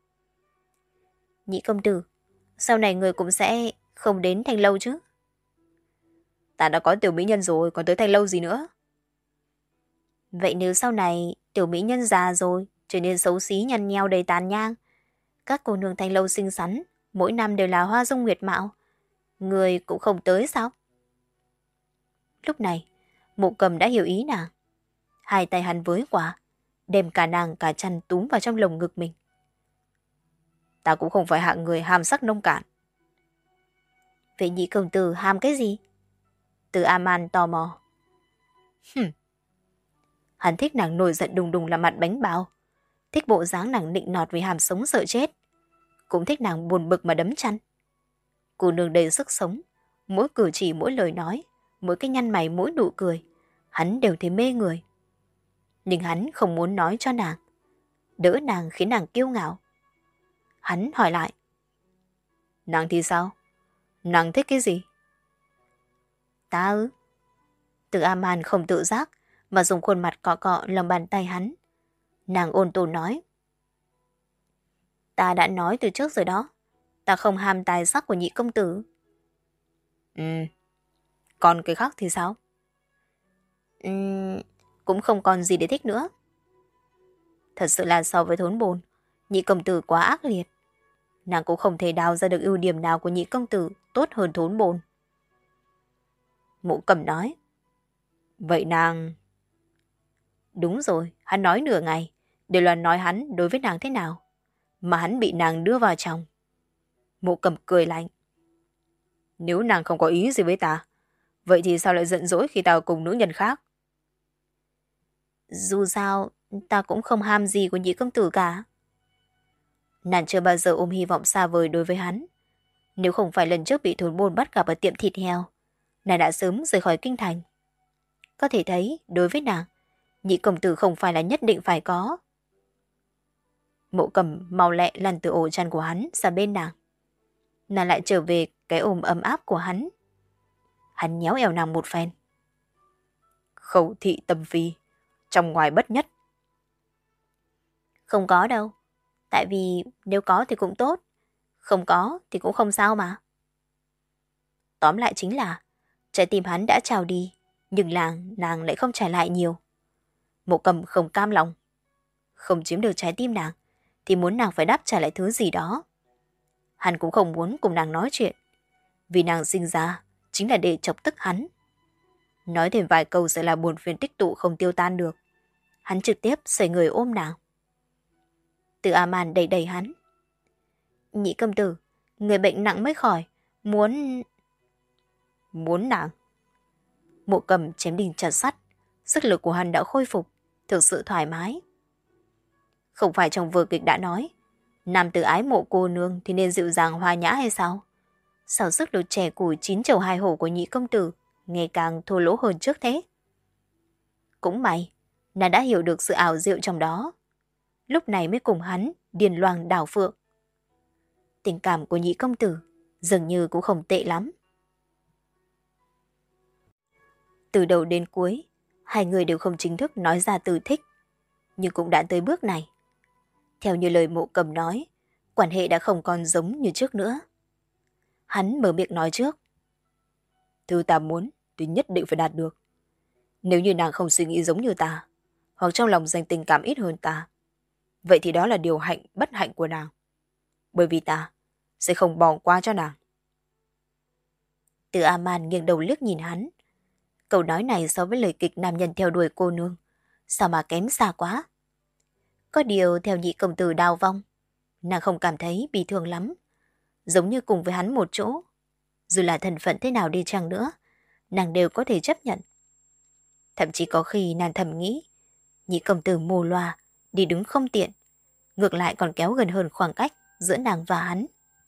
Nhị công tử, sau này người cũng sẽ không đến Thanh Lâu chứ? Ta đã có tiểu mỹ nhân rồi, còn tới Thanh Lâu gì nữa? Vậy nếu sau này tiểu mỹ nhân già rồi, trở nên xấu xí nhăn nheo đầy tàn nhang, các cô nương Thanh Lâu xinh xắn, mỗi năm đều là hoa dung nguyệt mạo, người cũng không tới sao? Lúc này, Mộ Cầm đã hiểu ý nàng. Hai tay hắn với quả, đem cả nàng cả chăn túm vào trong lồng ngực mình. Ta cũng không phải hạng người ham sắc nông cạn. Vậy nhị công tử ham cái gì? Từ A-man tò mò. Hừm. Hắn thích nàng nổi giận đùng đùng làm mặt bánh bao, thích bộ dáng nàng nịnh nọt vì hàm sống sợ chết, cũng thích nàng buồn bực mà đấm chăn. Cô nương đầy sức sống, mỗi cử chỉ mỗi lời nói, mỗi cái nhăn mày mỗi nụ cười, hắn đều thấy mê người. Nhưng hắn không muốn nói cho nàng, đỡ nàng khiến nàng kiêu ngạo. Hắn hỏi lại. Nàng thì sao? Nàng thích cái gì? Ta ư? Từ A-man không tự giác mà dùng khuôn mặt cọ cọ lòng bàn tay hắn. Nàng ôn tồn nói. Ta đã nói từ trước rồi đó. Ta không ham tài sắc của nhị công tử. Ừ. Còn cái khác thì sao? Ừ, cũng không còn gì để thích nữa. Thật sự là so với thốn bồn, nhị công tử quá ác liệt. Nàng cũng không thể đào ra được ưu điểm nào của nhị công tử tốt hơn thốn bồn. Mộ Cầm nói. Vậy nàng... Đúng rồi, hắn nói nửa ngày, đều là nói hắn đối với nàng thế nào, mà hắn bị nàng đưa vào chồng. Mộ Cầm cười lạnh. Nếu nàng không có ý gì với ta, vậy thì sao lại giận dỗi khi ta cùng nữ nhân khác? Dù sao, ta cũng không ham gì của nhị công tử cả. Nàng chưa bao giờ ôm hy vọng xa vời đối với hắn. Nếu không phải lần trước bị thốn bồn bắt gặp ở tiệm thịt heo, nàng đã sớm rời khỏi kinh thành. Có thể thấy, đối với nàng, nhị công tử không phải là nhất định phải có. Mộ Cầm mau lẹ lăn từ ổ chăn của hắn sang bên nàng. Nàng lại trở về cái ôm ấm áp của hắn. Hắn nhéo eo nàng một phen. Khẩu thị tâm phi, trong ngoài bất nhất. Không có đâu. Tại vì nếu có thì cũng tốt, không có thì cũng không sao mà. Tóm lại chính là trái tim hắn đã trào đi, nhưng làng nàng lại không trả lại nhiều. Mộ Cầm không cam lòng. Không chiếm được trái tim nàng thì muốn nàng phải đáp trả lại thứ gì đó. Hắn cũng không muốn cùng nàng nói chuyện, vì nàng sinh ra chính là để chọc tức hắn. Nói thêm vài câu sẽ là buồn phiền tích tụ không tiêu tan được. Hắn trực tiếp xoay người ôm nàng. Từ A-man đẩy đẩy hắn. Nhị công tử, người bệnh nặng mới khỏi, muốn... Muốn nàng? Mộ Cầm chém đinh chặt sắt, sức lực của hắn đã khôi phục, thực sự thoải mái. Không phải trong vở kịch đã nói, nam tử ái mộ cô nương thì nên dịu dàng hoa nhã hay sao? Sao sức lực trẻ củi chín chầu hai hổ của nhị công tử ngày càng thua lỗ hơn trước thế? Cũng may, nàng đã hiểu được sự ảo diệu trong đó. Lúc này mới cùng hắn điền loàng đảo phượng. Tình cảm của nhị công tử dường như cũng không tệ lắm. Từ đầu đến cuối, hai người đều không chính thức nói ra từ thích, nhưng cũng đã tới bước này. Theo như lời Mộ Cầm nói, quan hệ đã không còn giống như trước nữa. Hắn mở miệng nói trước. Thứ ta muốn thì nhất định phải đạt được. Nếu như nàng không suy nghĩ giống như ta, hoặc trong lòng dành tình cảm ít hơn ta, vậy thì đó là điều hạnh bất hạnh của nàng. Bởi vì ta sẽ không bỏ qua cho nàng. Từ A-man nghiêng đầu liếc nhìn hắn. Câu nói này so với lời kịch nam nhân theo đuổi cô nương, sao mà kém xa quá. Có điều theo nhị công tử Đào Vong, nàng không cảm thấy bị thương lắm. Giống như cùng với hắn một chỗ, dù là thân phận thế nào đi chăng nữa, nàng đều có thể chấp nhận. Thậm chí có khi nàng thầm nghĩ, nhị công tử mù loa, đi đứng không tiện, ngược lại còn kéo gần hơn khoảng cách giữa nàng và hắn.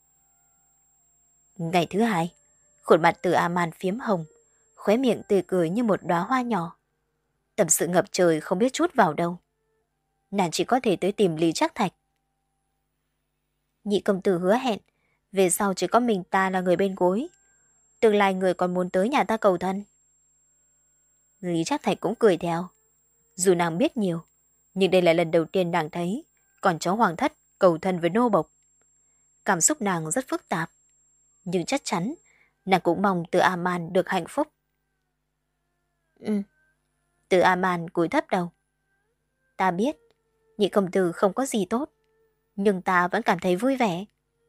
Ngày thứ hai, khuôn mặt Từ A-man phiếm hồng, khóe miệng tươi cười như một đóa hoa nhỏ. Tâm sự ngập trời không biết chút vào đâu. Nàng chỉ có thể tới tìm Lý Trác Thạch. Nhị công tử hứa hẹn, về sau chỉ có mình ta là người bên gối. Tương lai người còn muốn tới nhà ta cầu thân. Lý Trác Thạch cũng cười theo. Dù nàng biết nhiều, nhưng đây là lần đầu tiên nàng thấy còn cháu hoàng thất cầu thân với nô bộc. Cảm xúc nàng rất phức tạp, nhưng chắc chắn nàng cũng mong Từ A-man được hạnh phúc. Ừ. Từ A-man cúi thấp đầu. Ta biết, nhị công tử không có gì tốt, nhưng ta vẫn cảm thấy vui vẻ.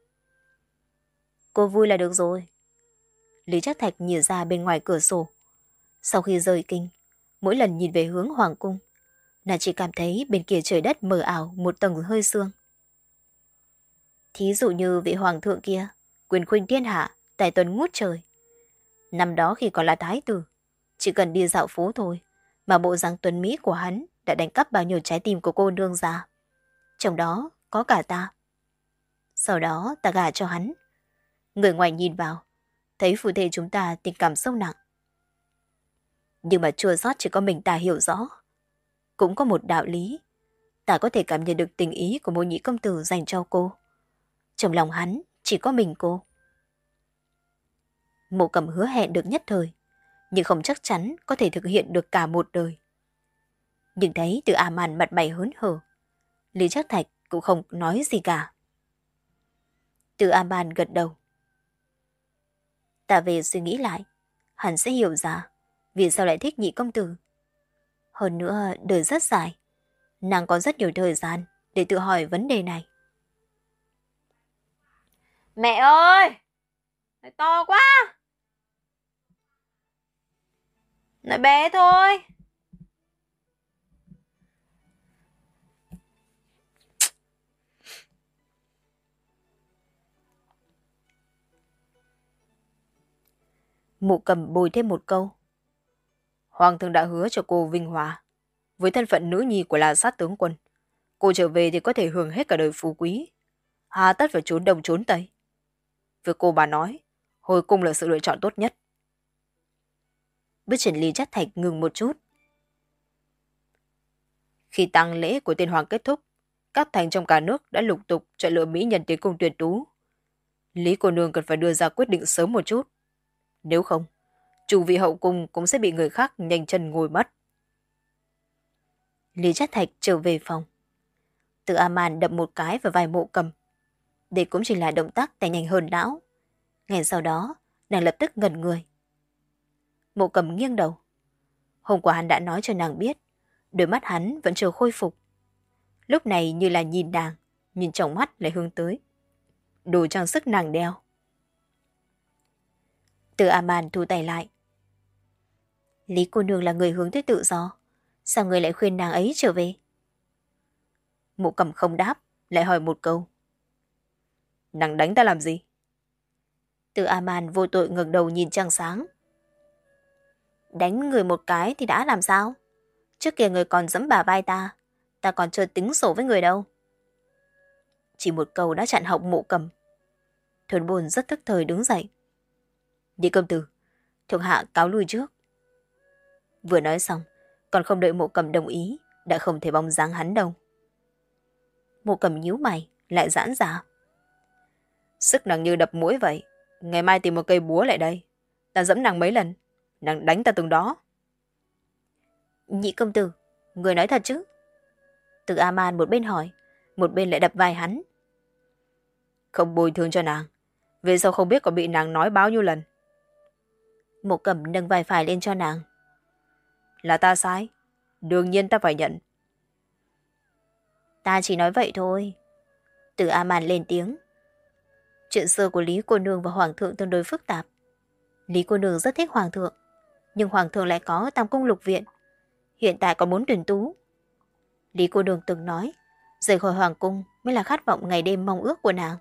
Cô vui là được rồi. Lý Trác Thạch nhìn ra bên ngoài cửa sổ. Sau khi rời kinh, mỗi lần nhìn về hướng hoàng cung, nàng chỉ cảm thấy bên kia trời đất mờ ảo một tầng hơi sương. Thí dụ như vị hoàng thượng kia, quyền khuynh thiên hạ, tài tuấn ngút trời. Năm đó khi còn là thái tử, chỉ cần đi dạo phố thôi, mà bộ dáng tuấn mỹ của hắn đã đánh cắp bao nhiêu trái tim của cô nương ra. Trong đó có cả ta. Sau đó ta gả cho hắn. Người ngoài nhìn vào, thấy phu thê chúng ta tình cảm sâu nặng. Nhưng mà chua xót chỉ có mình ta hiểu rõ. Cũng có một đạo lý, ta có thể cảm nhận được tình ý của Mộ Nhị công tử dành cho cô. Trong lòng hắn chỉ có mình cô. Mộ Cầm hứa hẹn được nhất thời, nhưng không chắc chắn có thể thực hiện được cả một đời. Nhưng thấy Từ A-man mặt mày hớn hở, Lý Trác Thạch cũng không nói gì cả. Từ A-man gật đầu. Ta về suy nghĩ lại, hắn sẽ hiểu ra vì sao lại thích Nhị công tử. Hơn nữa, đời rất dài, nàng có rất nhiều thời gian để tự hỏi vấn đề này. Mẹ ơi! Nói to quá! Nói bé thôi! Mộ Cầm bồi thêm một câu. Hoàng thượng đã hứa cho cô vinh hoa. Với thân phận nữ nhi của La Sát tướng quân, cô trở về thì có thể hưởng hết cả đời phú quý. Hà tất phải trốn đông trốn tây. Với cô bà nói, hồi cung là sự lựa chọn tốt nhất. Bước chân Lý Trác Thạch ngừng một chút. Khi tang lễ của tiên hoàng kết thúc, các thành trong cả nước đã lục tục chọn lựa mỹ nhân tiến cung tuyển tú. Lý cô nương cần phải đưa ra quyết định sớm một chút. Nếu không, chủ vị hậu cung cũng sẽ bị người khác nhanh chân ngồi mất. Lý Trác Thạch trở về phòng. Từ A-man đập một cái vào vai Mộ Cầm. Đây cũng chỉ là động tác tay nhanh hơn não. Ngay sau đó, nàng lập tức ngẩn người. Mộ Cầm nghiêng đầu. Hôm qua hắn đã nói cho nàng biết, đôi mắt hắn vẫn chưa khôi phục. Lúc này như là nhìn nàng, nhìn trong mắt lại hướng tới đồ trang sức nàng đeo. Từ A-man thu tay lại. Lý cô nương là người hướng tới tự do, sao người lại khuyên nàng ấy trở về? Mộ Cầm không đáp, lại hỏi một câu. Nàng đánh ta làm gì? Từ A-man vô tội ngẩng đầu nhìn trăng sáng. Đánh người một cái thì đã làm sao? Trước kia người còn giẫm bả vai ta, ta còn chưa tính sổ với người đâu. Chỉ một câu đã chặn họng Mộ Cầm. Thuần Bồn rất tức thời đứng dậy. Nhị công tử, thuộc hạ cáo lui trước. Vừa nói xong, còn không đợi Mộ Cầm đồng ý, đã không thể bóng dáng hắn đâu. Mộ Cầm nhíu mày, lại giãn ra. Sức nàng như đập muỗi vậy. Ngày mai tìm một cây búa lại đây. Ta giẫm nàng mấy lần, nàng đánh ta từng đó. Nhị công tử, người nói thật chứ? Từ A-man một bên hỏi, một bên lại đập vai hắn. Không bồi thường cho nàng, về sau không biết có bị nàng nói bao nhiêu lần. Mộ Cầm nâng vai phải lên cho nàng. Là ta sai, đương nhiên ta phải nhận. Ta chỉ nói vậy thôi. Từ A Man lên tiếng. Chuyện xưa của Lý cô nương và Hoàng thượng tương đối phức tạp. Lý cô nương rất thích Hoàng thượng, nhưng Hoàng thượng lại có Tam cung lục viện. Hiện tại còn muốn tuyển tú. Lý cô nương từng nói, rời khỏi Hoàng cung mới là khát vọng ngày đêm mong ước của nàng.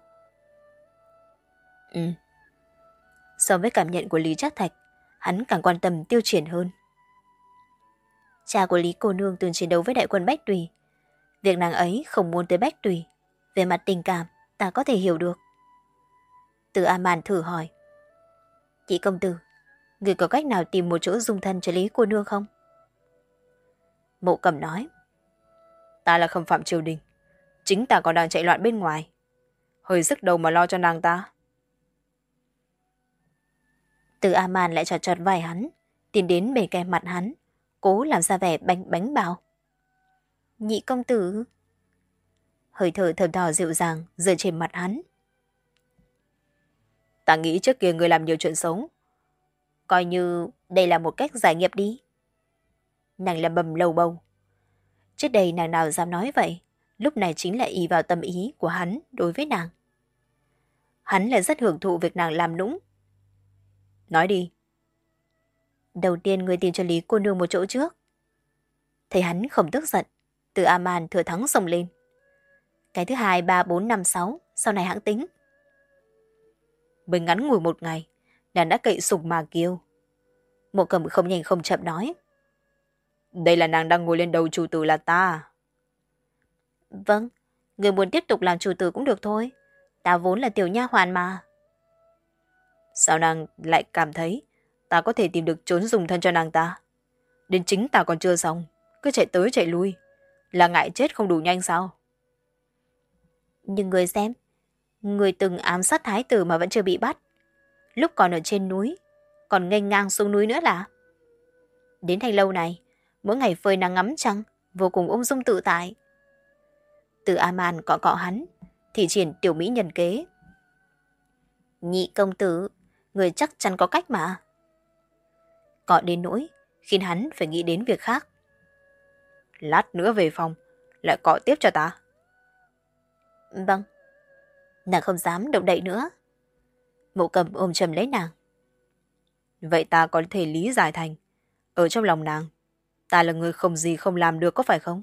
Ừ. So với cảm nhận của Lý Trác Thạch, hắn càng quan tâm Tiêu Triển hơn. Cha của Lý cô nương từng chiến đấu với đại quân Bách Tùy. Việc nàng ấy không muốn tới Bách Tùy, về mặt tình cảm, ta có thể hiểu được. Từ A Man thử hỏi. Chị công tử, người có cách nào tìm một chỗ dung thân cho Lý cô nương không? Mộ Cầm nói. Ta là khâm phạm triều đình, chính ta còn đang chạy loạn bên ngoài. Hơi sức đầu mà lo cho nàng ta. Từ A Man lại chọt chọt vai hắn, tiến đến bề kè mặt hắn, cố làm ra vẻ bánh bánh bao. Nhị công tử. Hơi thở thơm tho dịu dàng rơi trên mặt hắn. Ta nghĩ trước kia người làm nhiều chuyện xấu, coi như đây là một cách giải nghiệp đi. Nàng lầm bầm lầu bầu. Trước đây nàng nào dám nói vậy, lúc này chính là ỷ vào tâm ý của hắn đối với nàng. Hắn lại rất hưởng thụ việc nàng làm nũng. Nói đi. Đầu tiên người tìm cho Lý cô nương một chỗ trước. Thấy hắn không tức giận, Từ A Man thừa thắng xông lên. Cái thứ hai, ba, bốn, năm, sáu, sau này hãng tính. Mình ngắn ngủi một ngày, nàng đã cậy sục mà kêu. Mộ Cầm không nhanh không chậm nói. Đây là nàng đang ngồi lên đầu chủ tử là ta. Vâng, người muốn tiếp tục làm chủ tử cũng được thôi. Ta vốn là tiểu nha hoàn mà. Sao nàng lại cảm thấy ta có thể tìm được trốn dùng thân cho nàng ta? Đến chính ta còn chưa xong, cứ chạy tới chạy lui. Là ngại chết không đủ nhanh sao? Nhưng người xem, người từng ám sát thái tử mà vẫn chưa bị bắt. Lúc còn ở trên núi, còn nghênh ngang xuống núi nữa là. Đến Thanh Lâu này, mỗi ngày phơi nắng ngắm trăng, vô cùng ung dung tự tại. Từ A Man cọ cọ hắn, thì triển tiểu mỹ nhân kế. Nhị công tử, người chắc chắn có cách mà. Cọ đến nỗi, khiến hắn phải nghĩ đến việc khác. Lát nữa về phòng, lại cọ tiếp cho ta. Vâng. Nàng không dám động đậy nữa. Mộ Cầm ôm chầm lấy nàng. Vậy ta có thể lý giải thành, ở trong lòng nàng, ta là người không gì không làm được có phải không?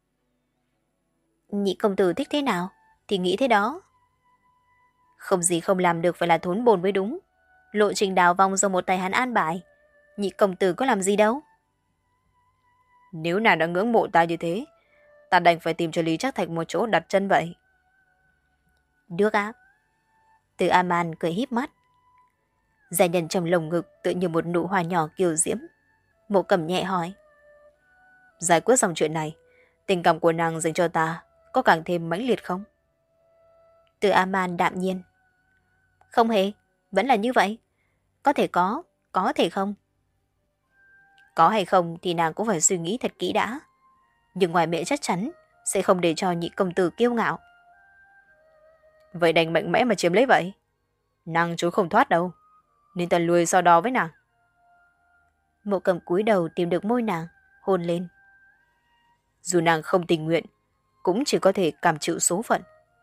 Nhị công tử thích thế nào, thì nghĩ thế đó. Không gì không làm được phải là thốn bồn mới đúng. Lộ trình đào vòng do một tay hắn an bài. Nhị công tử có làm gì đâu. Nếu nàng đã ngưỡng mộ ta như thế, ta đành phải tìm cho Lý Trác Thạch một chỗ đặt chân vậy. Được á. Từ A Man cười híp mắt. Giai nhân trong lồng ngực tựa như một nụ hoa nhỏ kiều diễm. Mộ Cầm nhẹ hỏi. Giải quyết xong chuyện này, tình cảm của nàng dành cho ta có càng thêm mãnh liệt không? Từ A Man đạm nhiên. Không hề, vẫn là như vậy. Có thể có, có thể không. Có hay không thì nàng cũng phải suy nghĩ thật kỹ đã. Nhưng ngoài miệng chắc chắn sẽ không để cho nhị công tử kiêu ngạo. Vậy đành mạnh mẽ mà chiếm lấy vậy. Nàng trốn không thoát đâu, nên ta lùi so đo với nàng. Mộ Cầm cúi đầu tìm được môi nàng, hôn lên. Dù nàng không tình nguyện, cũng chỉ có thể cảm chịu số phận.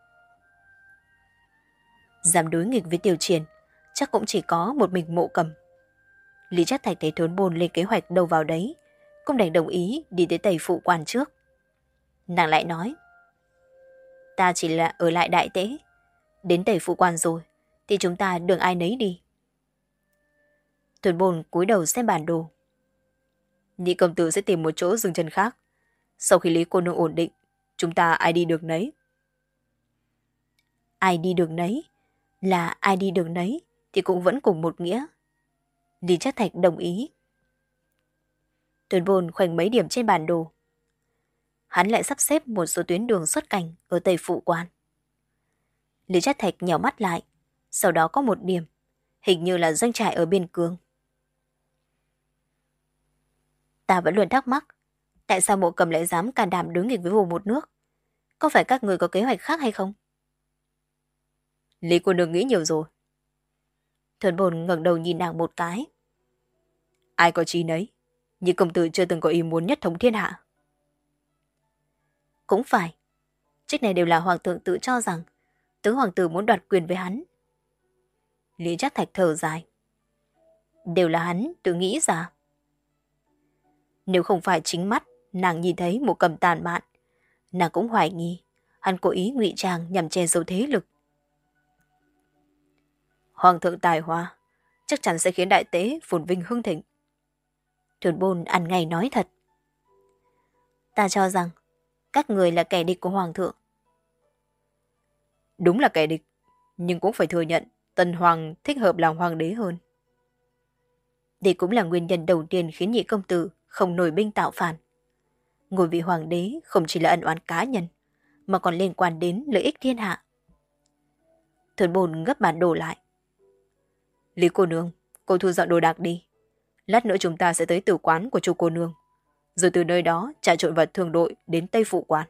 Dám đối nghịch với Tiểu Triển, chắc cũng chỉ có một mình Mộ Cầm. Lý Trác Thạch thấy Thốn Bồn lên kế hoạch đâu vào đấy, cũng đành đồng ý đi tới Tây Phụ Quan trước. Nàng lại nói, ta chỉ là ở lại Đại Tế, đến Tây Phụ Quan rồi thì chúng ta đường ai nấy đi. Thốn Bồn cúi đầu xem bản đồ. Nhị công tử sẽ tìm một chỗ dừng chân khác. Sau khi Lý cô nương ổn định, chúng ta ai đi được nấy. Ai đi được nấy là ai đi được nấy thì cũng vẫn cùng một nghĩa. Lý Trác Thạch đồng ý. Thốn Bồn khoanh mấy điểm trên bản đồ. Hắn lại sắp xếp một số tuyến đường xuất cảnh ở Tây Phụ Quan. Lý Trác Thạch nhíu mắt lại, sau đó có một điểm, hình như là doanh trại ở biên cương. Ta vẫn luôn thắc mắc, tại sao Mộ Cầm lại dám can đảm đối nghịch với vua một nước? Có phải các người có kế hoạch khác hay không? Lý cô nương nghĩ nhiều rồi. Thốn Bồn ngẩng đầu nhìn nàng một cái. Ai có trí nấy, nhưng công tử chưa từng có ý muốn nhất thống thiên hạ. Cũng phải, Trước này đều là hoàng thượng tự cho rằng tứ hoàng tử muốn đoạt quyền với hắn. Lý Trác Thạch thở dài. Đều là hắn tự nghĩ ra. Nếu không phải chính mắt nàng nhìn thấy một cầm tàn mạn, nàng cũng hoài nghi hắn cố ý ngụy trang nhằm che giấu thế lực. Hoàng thượng tài hoa chắc chắn sẽ khiến đại tế phồn vinh hưng thịnh. Thuyền Bôn ăn ngay nói thật. Ta cho rằng các người là kẻ địch của hoàng thượng. Đúng là kẻ địch, nhưng cũng phải thừa nhận Tần Hoàng thích hợp làm hoàng đế hơn. Đây cũng là nguyên nhân đầu tiên khiến nhị công tử không nổi binh tạo phản. Ngôi vị hoàng đế không chỉ là ân oán cá nhân, mà còn liên quan đến lợi ích thiên hạ. Thuần Bồn gấp bản đồ lại. Lý cô nương, cô thu dọn đồ đạc đi. Lát nữa chúng ta sẽ tới tử quán của chu cô nương, rồi từ nơi đó trà trộn vào thương đội đến Tây Phụ quán.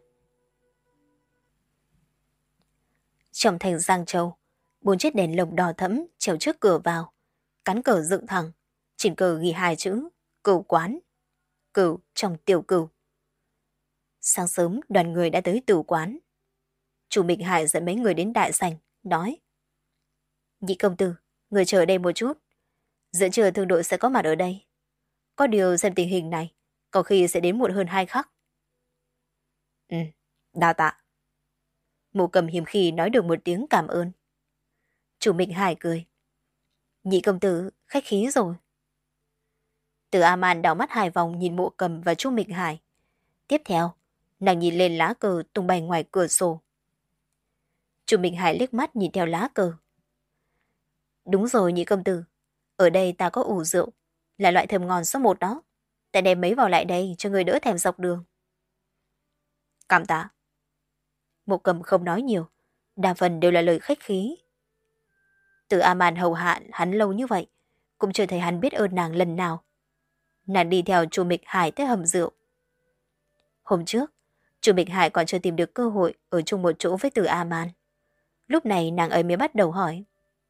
Trong thành Giang Châu, bốn chiếc đèn lồng đỏ thẫm treo trước cửa vào, cán cờ dựng thẳng, trên cờ ghi hai chữ cửu quán. Cửu trong tiểu cửu. Sáng sớm đoàn người đã tới tử quán. Chủ Mịch Hải dẫn mấy người đến đại sảnh, nói: Nhị công tử, người chờ ở đây một chút. Giữa trưa thương đội sẽ có mặt ở đây. Có điều xem tình hình này, có khi sẽ đến muộn hơn hai khắc. Ừ, đa tạ. Mộ Cầm hiếm khi nói được một tiếng cảm ơn. Chủ Mịch Hải cười: Nhị công tử, khách khí rồi. Từ A-man đảo mắt hai vòng nhìn Mộ Cầm và Chu Mịch Hải. Tiếp theo, nàng nhìn lên lá cờ tung bay ngoài cửa sổ. Chu Mịch Hải liếc mắt nhìn theo lá cờ. Đúng rồi nhị công tử, ở đây ta có ủ rượu, là loại thơm ngon số một đó. Ta đem mấy vào lại đây cho người đỡ thèm dọc đường. Cảm tạ. Mộ Cầm không nói nhiều, đa phần đều là lời khách khí. Từ A-man hầu hạ hắn lâu như vậy, cũng chưa thấy hắn biết ơn nàng lần nào. Nàng đi theo Chu Mịch Hải tới hầm rượu. Hôm trước, Chu Mịch Hải còn chưa tìm được cơ hội ở chung một chỗ với Từ A-man. Lúc này nàng ấy mới bắt đầu hỏi: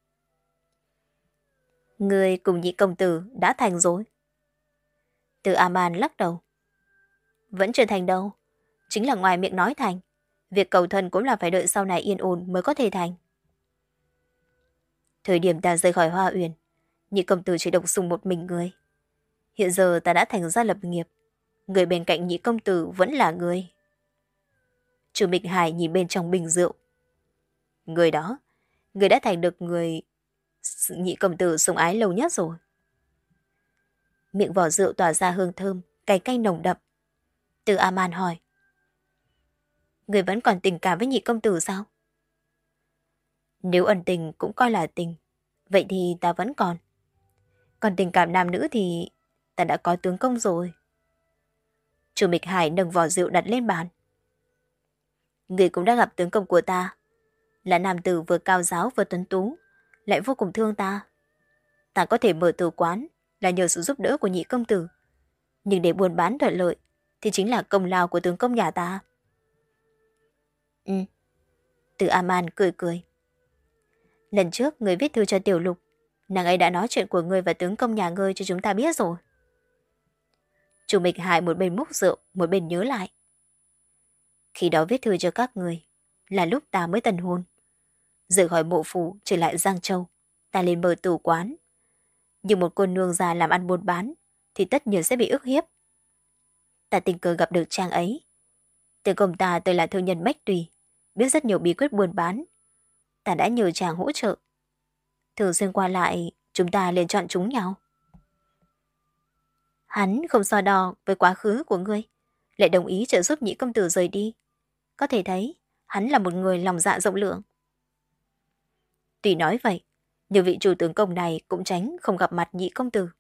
Người cùng nhị công tử đã thành rồi? Từ A-man lắc đầu: Vẫn chưa thành đâu. Chính là ngoài miệng nói thành, việc cầu thân cũng là phải đợi sau này yên ổn mới có thể thành. Thời điểm ta rời khỏi Hoa Uyển, nhị công tử chỉ độc sùng một mình người. Hiện giờ ta đã thành ra lập nghiệp, người bên cạnh nhị công tử vẫn là người. Chu Mịch Hải nhìn bên trong bình rượu. Người đó, người đã thành được người nhị công tử sủng ái lâu nhất rồi. Miệng vỏ rượu tỏa ra hương thơm, cay cay nồng đậm. Từ A-man hỏi: Người vẫn còn tình cảm với nhị công tử sao? Nếu ân tình cũng coi là tình, vậy thì ta vẫn còn. Còn tình cảm nam nữ thì ta đã có tướng công rồi. Chu Mịch Hải nâng vỏ rượu đặt lên bàn. Người cũng đã gặp tướng công của ta, là nam tử vừa cao giáo vừa tuấn tú, lại vô cùng thương ta. Ta có thể mở tử quán là nhờ sự giúp đỡ của nhị công tử, nhưng để buôn bán thuận lợi thì chính là công lao của tướng công nhà ta. Ừ. Từ A-man cười cười. Lần trước người viết thư cho Tiểu Lục, nàng ấy đã nói chuyện của ngươi và tướng công nhà ngươi cho chúng ta biết rồi. Chủ Mịch Hải một bên múc rượu, một bên nhớ lại. Khi đó viết thư cho các người là lúc ta mới tần hôn. Rời khỏi mộ phủ trở lại Giang Châu, ta lên mở tử quán. Nhưng một cô nương già làm ăn buôn bán thì tất nhiên sẽ bị ức hiếp. Ta tình cờ gặp được trang ấy. Tướng công ta tôi là thương nhân Bách Tùy, biết rất nhiều bí quyết buôn bán. Ta đã nhờ chàng hỗ trợ. Thường xuyên qua lại, chúng ta liền chọn chúng nhau. Hắn không so đo với quá khứ của ngươi, lại đồng ý trợ giúp nhị công tử rời đi. Có thể thấy, hắn là một người lòng dạ rộng lượng. Tuy nói vậy, nhưng vị chủ tướng công này cũng tránh không gặp mặt nhị công tử.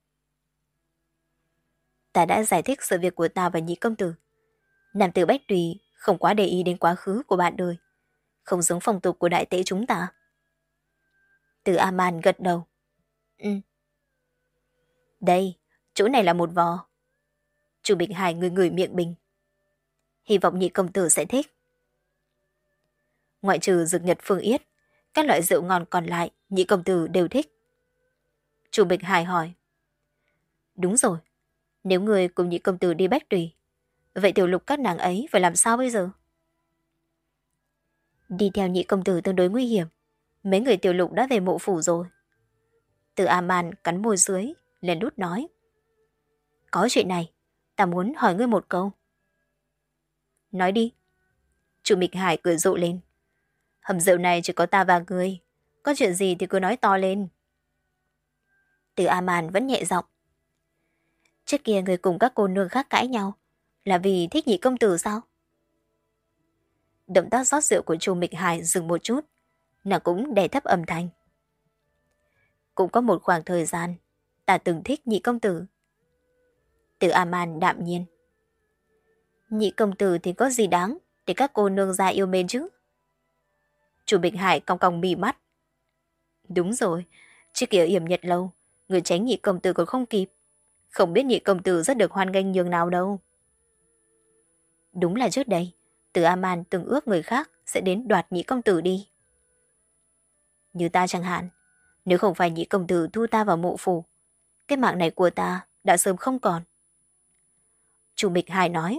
Ta đã giải thích sự việc của ta và nhị công tử. Nam tử Bách Tùy không quá để ý đến quá khứ của bạn đời, không giống phong tục của đại tế chúng ta. Từ A-man gật đầu. Ừ. Đây, chỗ này là một vò. Chủ Mịch Hải người người miệng bình. Hy vọng nhị công tử sẽ thích. Ngoại trừ dược nhật phương yết, các loại rượu ngon còn lại nhị công tử đều thích. Chủ Mịch Hải hỏi. Đúng rồi, nếu người cùng nhị công tử đi Bách Tùy, vậy Tiểu Lục các nàng ấy phải làm sao bây giờ? Đi theo nhị công tử tương đối nguy hiểm. Mấy người tiểu lục đã về mộ phủ rồi. Từ A-man cắn môi dưới, lên lút nói. Có chuyện này, ta muốn hỏi ngươi một câu. Nói đi. Chu Mịch Hải cười rộ lên. Hầm rượu này chỉ có ta và ngươi. Có chuyện gì thì cứ nói to lên. Từ A-man vẫn nhẹ giọng. Trước kia người cùng các cô nương khác cãi nhau là vì thích nhị công tử sao? Động tác rót rượu của Chu Mịch Hải dừng một chút. Nàng cũng đè thấp âm thanh. Cũng có một khoảng thời gian ta từng thích nhị công tử. Từ A-man đạm nhiên. Nhị công tử thì có gì đáng để các cô nương ra yêu mến chứ? Chu Mịch Hải cong cong mì mắt. Đúng rồi, trước kia yểm nhật lâu, người tránh nhị công tử còn không kịp. Không biết nhị công tử rất được hoan nghênh nhường nào đâu. Đúng là trước đây, Từ A-man từng ước người khác sẽ đến đoạt nhị công tử đi. Như ta chẳng hạn, nếu không phải nhị công tử thu ta vào mộ phủ, cái mạng này của ta đã sớm không còn. Chu Mịch Hải nói.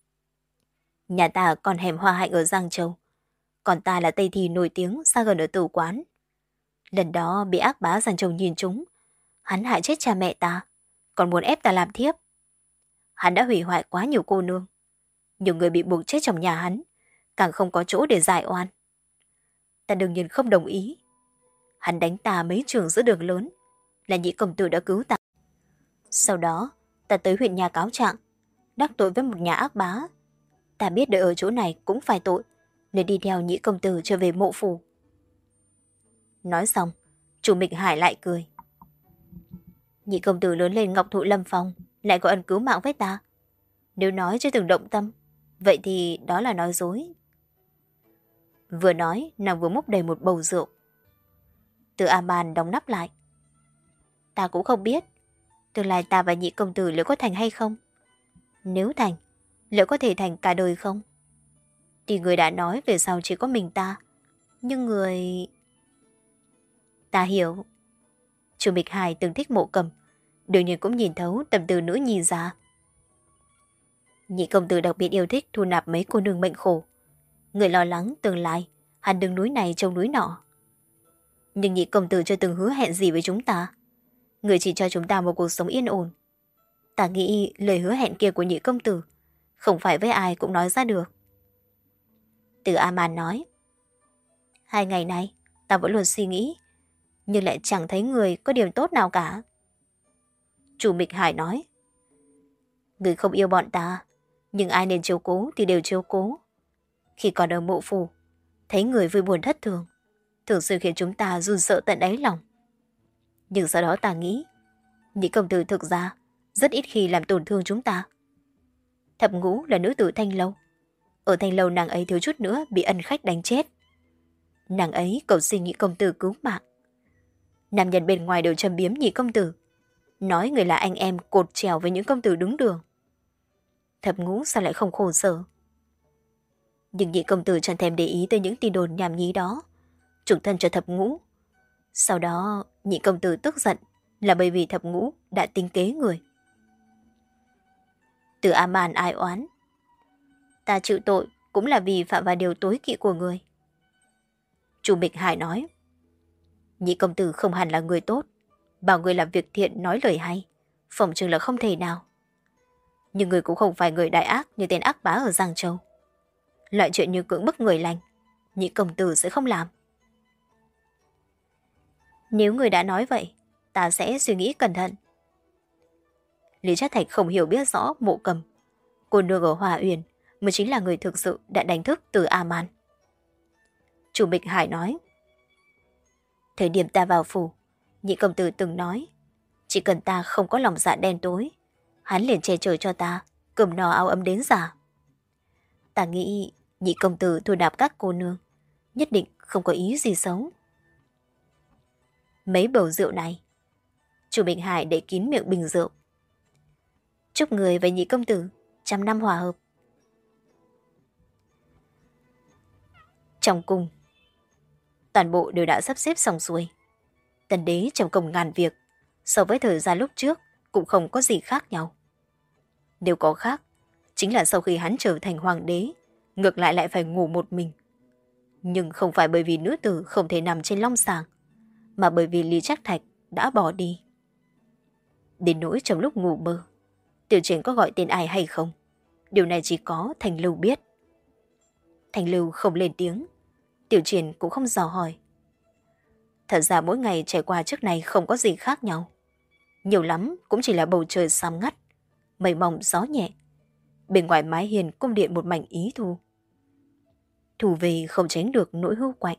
Nhà ta còn hẻm Hoa Hạnh ở Giang Châu, còn ta là Tây Thì nổi tiếng xa gần ở tử quán. Lần đó bị ác bá Giang Châu nhìn trúng, hắn hại chết cha mẹ ta, còn muốn ép ta làm thiếp. Hắn đã hủy hoại quá nhiều cô nương, nhiều người bị buộc chết trong nhà hắn, càng không có chỗ để giải oan. Ta đương nhiên không đồng ý. Hắn đánh ta mấy trường giữa đường lớn, là nhị công tử đã cứu ta. Sau đó, ta tới huyện nhà cáo trạng, đắc tội với một nhà ác bá. Ta biết đợi ở chỗ này cũng phải tội, nên đi theo nhị công tử trở về mộ phủ. Nói xong, Chu Mịch Hải lại cười. Nhị công tử lớn lên Ngọc Thụ Lâm Phong, lại có ân cứu mạng với ta. Nếu nói chưa từng động tâm, vậy thì đó là nói dối. Vừa nói, nàng vừa múc đầy một bầu rượu. Từ A-man đóng nắp lại. Ta cũng không biết, tương lai ta và nhị công tử liệu có thành hay không? Nếu thành, liệu có thể thành cả đời không? Thì người đã nói về sau chỉ có mình ta, nhưng người... Ta hiểu. Chu Mịch Hải từng thích Mộ Cầm, đương nhiên cũng nhìn thấu tâm tư nữ nhi ra. Nhị công tử đặc biệt yêu thích thu nạp mấy cô nương mệnh khổ. Người lo lắng tương lai, hắn đứng núi này trông núi nọ. Nhưng nhị công tử chưa từng hứa hẹn gì với chúng ta. Người chỉ cho chúng ta một cuộc sống yên ổn. Ta nghĩ lời hứa hẹn kia của nhị công tử không phải với ai cũng nói ra được. Từ A-man nói. Hai ngày nay, ta vẫn luôn suy nghĩ, nhưng lại chẳng thấy người có điểm tốt nào cả. Chu Mịch Hải nói. Người không yêu bọn ta, nhưng ai nên chiếu cố thì đều chiếu cố. Khi còn ở mộ phủ, thấy người vui buồn thất thường, thường xuyên khiến chúng ta run sợ tận đáy lòng. Nhưng sau đó ta nghĩ, nhị công tử thực ra rất ít khi làm tổn thương chúng ta. Thập Ngũ là nữ tử Thanh Lâu. Ở Thanh Lâu nàng ấy thiếu chút nữa bị ân khách đánh chết. Nàng ấy cầu xin nhị công tử cứu mạng. Nam nhân bên ngoài đều châm biếm nhị công tử, nói người là anh em cột trèo với những công tử đứng đường. Thập Ngũ sao lại không khổ sở? Nhưng nhị công tử chẳng thèm để ý tới những tin đồn nhảm nhí đó, trục thân cho Thập Ngũ. Sau đó nhị công tử tức giận là bởi vì Thập Ngũ đã tính kế người. Từ A-man ai oán. Ta chịu tội cũng là vì phạm vào điều tối kỵ của người. Chu Mịch Hải nói. Nhị công tử không hẳn là người tốt, bảo người làm việc thiện nói lời hay, phỏng chừng là không thể nào. Nhưng người cũng không phải người đại ác như tên ác bá ở Giang Châu. Loại chuyện như cưỡng bức người lành, nhị công tử sẽ không làm. Nếu người đã nói vậy, ta sẽ suy nghĩ cẩn thận. Lý Trác Thạch không hiểu biết rõ Mộ Cầm, cô nương ở Hòa Uyển mới chính là người thực sự đã đánh thức Từ A-man. Chu Mịch Hải nói. Thời điểm ta vào phủ, nhị công tử từng nói, chỉ cần ta không có lòng dạ đen tối, hắn liền che chở cho ta, cơm no áo ấm đến già. Ta nghĩ nhị công tử thu nạp các cô nương, nhất định không có ý gì xấu. Mấy bầu rượu này, Chu Mịch Hải để kín miệng bình rượu. Chúc người và nhị công tử trăm năm hòa hợp. Trong cung, toàn bộ đều đã sắp xếp xong xuôi. Tần đế trong công ngàn việc, so với thời gian lúc trước cũng không có gì khác nhau. Nếu có khác, chính là sau khi hắn trở thành hoàng đế, ngược lại lại phải ngủ một mình. Nhưng không phải bởi vì nữ tử không thể nằm trên long sàng, mà bởi vì Lý Trác Thạch đã bỏ đi. Đến nỗi trong lúc ngủ mơ, Tiểu Triển có gọi tên ai hay không, điều này chỉ có Thành Lưu biết. Thành Lưu không lên tiếng, Tiểu Triển cũng không dò hỏi. Thật ra mỗi ngày trải qua trước này không có gì khác nhau. Nhiều lắm cũng chỉ là bầu trời xám ngắt, mây mỏng gió nhẹ. Bên ngoài mái hiên cung điện một mảnh ý thu. Thu về không tránh được nỗi hưu quạnh.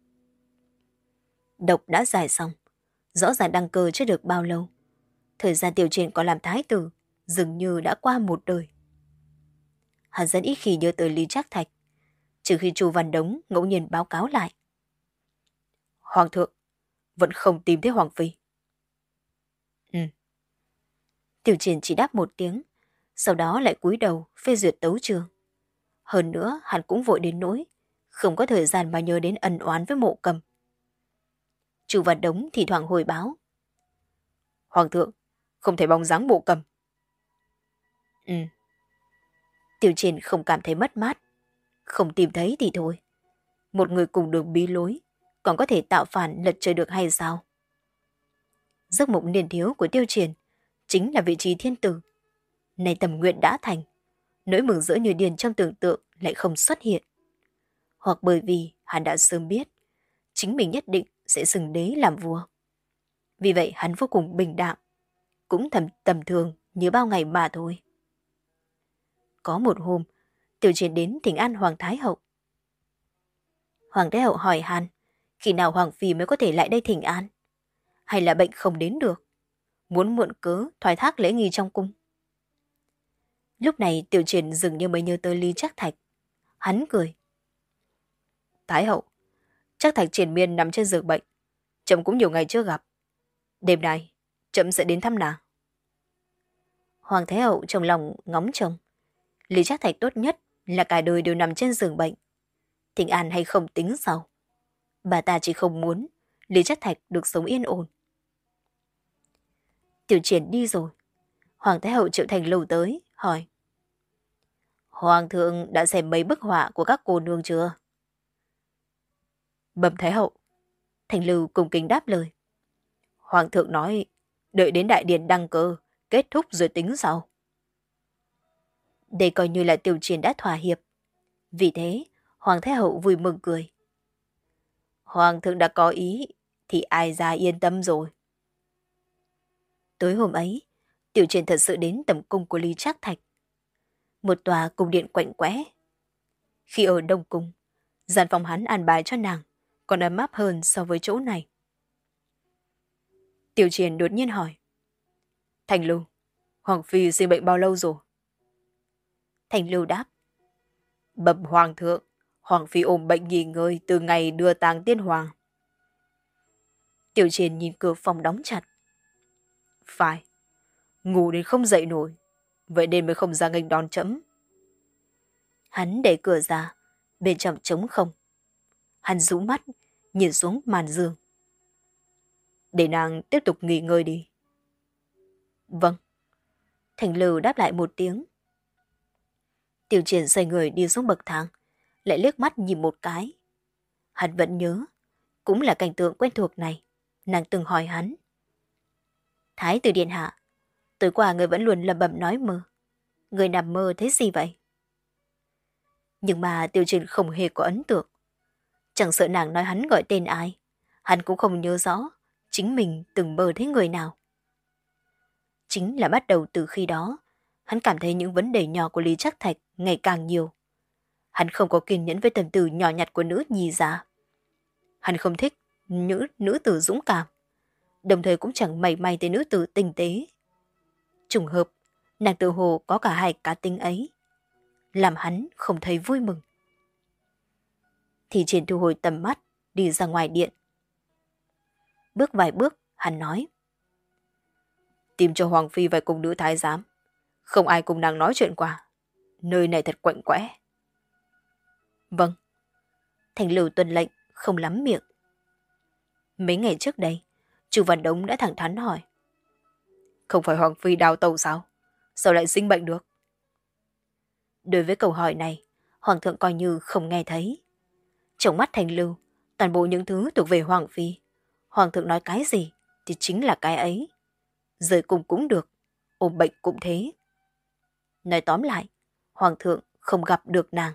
Độc đã giải xong, rõ ràng đăng cơ chưa được bao lâu. Thời gian Tiểu Triển còn làm thái tử dường như đã qua một đời. Hắn rất ít khi nhớ tới Lý Trác Thạch, trừ khi Chu Văn Đống ngẫu nhiên báo cáo lại. Hoàng thượng vẫn không tìm thấy Hoàng phi. Ừ. Tiểu Triển chỉ đáp một tiếng, sau đó lại cúi đầu phê duyệt tấu chương. Hơn nữa hắn cũng vội đến nỗi không có thời gian mà nhớ đến ân oán với Mộ Cầm. Chu Văn Đống thì thoảng hồi báo. Hoàng thượng không thể bóng dáng Mộ Cầm. Ừ. Tiểu Triển không cảm thấy mất mát. Không tìm thấy thì thôi. Một người cùng đường bí lối còn có thể tạo phản lật trời được hay sao? Giấc mộng niên thiếu của Tiêu Triển chính là vị trí thiên tử. Nay tầm nguyện đã thành, nỗi mừng rỡ như điên trong tưởng tượng lại không xuất hiện. Hoặc bởi vì hắn đã sớm biết chính mình nhất định sẽ xưng đế làm vua. Vì vậy hắn vô cùng bình đạm, cũng thầm tầm thường như bao ngày mà thôi. Có một hôm, Tiểu Triển đến thỉnh an Hoàng Thái Hậu. Hoàng Thái Hậu hỏi hắn, khi nào Hoàng Phi mới có thể lại đây thỉnh an? Hay là bệnh không đến được? Muốn muộn cớ thoái thác lễ nghi trong cung? Lúc này Tiểu Triển dường như mới nhớ tới Lý Trác Thạch. Hắn cười. Thái Hậu, Trác Thạch triền miên nằm trên giường bệnh. Trẫm cũng nhiều ngày chưa gặp. Đêm nay, trẫm sẽ đến thăm nàng. Hoàng Thái Hậu trong lòng ngóng trông. Lý Trác Thạch tốt nhất là cả đời đều nằm trên giường bệnh. Thỉnh an hay không tính sao? Bà ta chỉ không muốn Lý Trác Thạch được sống yên ổn. Tiểu Triển đi rồi. Hoàng Thái Hậu Triệu Thành Lâu tới, hỏi. Hoàng thượng đã xem mấy bức họa của các cô nương chưa? Bẩm Thái Hậu. Thành Lưu cùng kính đáp lời. Hoàng thượng nói, đợi đến đại điển đăng cơ, kết thúc rồi tính sau. Đây coi như là Tiểu Triển đã thỏa hiệp. Vì thế, Hoàng Thái Hậu vui mừng cười. Hoàng thượng đã có ý, thì ai ra yên tâm rồi. Tối hôm ấy, Tiểu Triển thật sự đến tầm cung của Lý Trác Thạch. Một tòa cung điện quạnh quẽ. Khi ở Đông Cung, gian phòng hắn an bài cho nàng còn ấm áp hơn so với chỗ này. Tiểu Triển đột nhiên hỏi. Thành Lưu, Hoàng Phi sinh bệnh bao lâu rồi? Thành Lưu đáp. Bẩm Hoàng thượng, Hoàng Phi ôm bệnh nghỉ ngơi từ ngày đưa tang tiên hoàng. Tiểu Triển nhìn cửa phòng đóng chặt. Phải, ngủ đến không dậy nổi, vậy nên mới không ra nghênh đón trẫm. Hắn đẩy cửa ra, bên trong trống không. Hắn rũ mắt, nhìn xuống màn giường. Để nàng tiếp tục nghỉ ngơi đi. Vâng. Thành Lưu đáp lại một tiếng. Tiểu Triển xoay người đi xuống bậc thang, lại liếc mắt nhìn một cái. Hắn vẫn nhớ, cũng là cảnh tượng quen thuộc này, nàng từng hỏi hắn. Thái tử điện hạ, tối qua người vẫn luôn lẩm bẩm nói mơ. Người nằm mơ thấy gì vậy? Nhưng mà Tiểu Triển không hề có ấn tượng. Chẳng sợ nàng nói hắn gọi tên ai, hắn cũng không nhớ rõ chính mình từng mơ thấy người nào. Chính là bắt đầu từ khi đó, hắn cảm thấy những vấn đề nhỏ của Lý Trác Thạch ngày càng nhiều. Hắn không có kiên nhẫn với tâm tư nhỏ nhặt của nữ nhi già. Hắn không thích nữ, nữ tử dũng cảm, đồng thời cũng chẳng mảy may tới nữ tử tinh tế. Trùng hợp, nàng tự hồ có cả hai cá tính ấy, làm hắn không thấy vui mừng. Thì Triển thu hồi tầm mắt, đi ra ngoài điện. Bước vài bước, hắn nói. Tìm cho Hoàng Phi vài cung nữ thái giám. Không ai cùng nàng nói chuyện qua. Nơi này thật quạnh quẽ. Vâng. Thành Lưu tuân lệnh, không lắm miệng. Mấy ngày trước đây, Chu Văn Đống đã thẳng thắn hỏi. Không phải Hoàng Phi đào tẩu sao? Sao lại sinh bệnh được? Đối với câu hỏi này, Hoàng thượng coi như không nghe thấy. Trong mắt Thanh Lưu, toàn bộ những thứ thuộc về Hoàng Phi. Hoàng thượng nói cái gì thì chính là cái ấy. Rời cung cũng được, ôm bệnh cũng thế. Nói tóm lại, Hoàng thượng không gặp được nàng.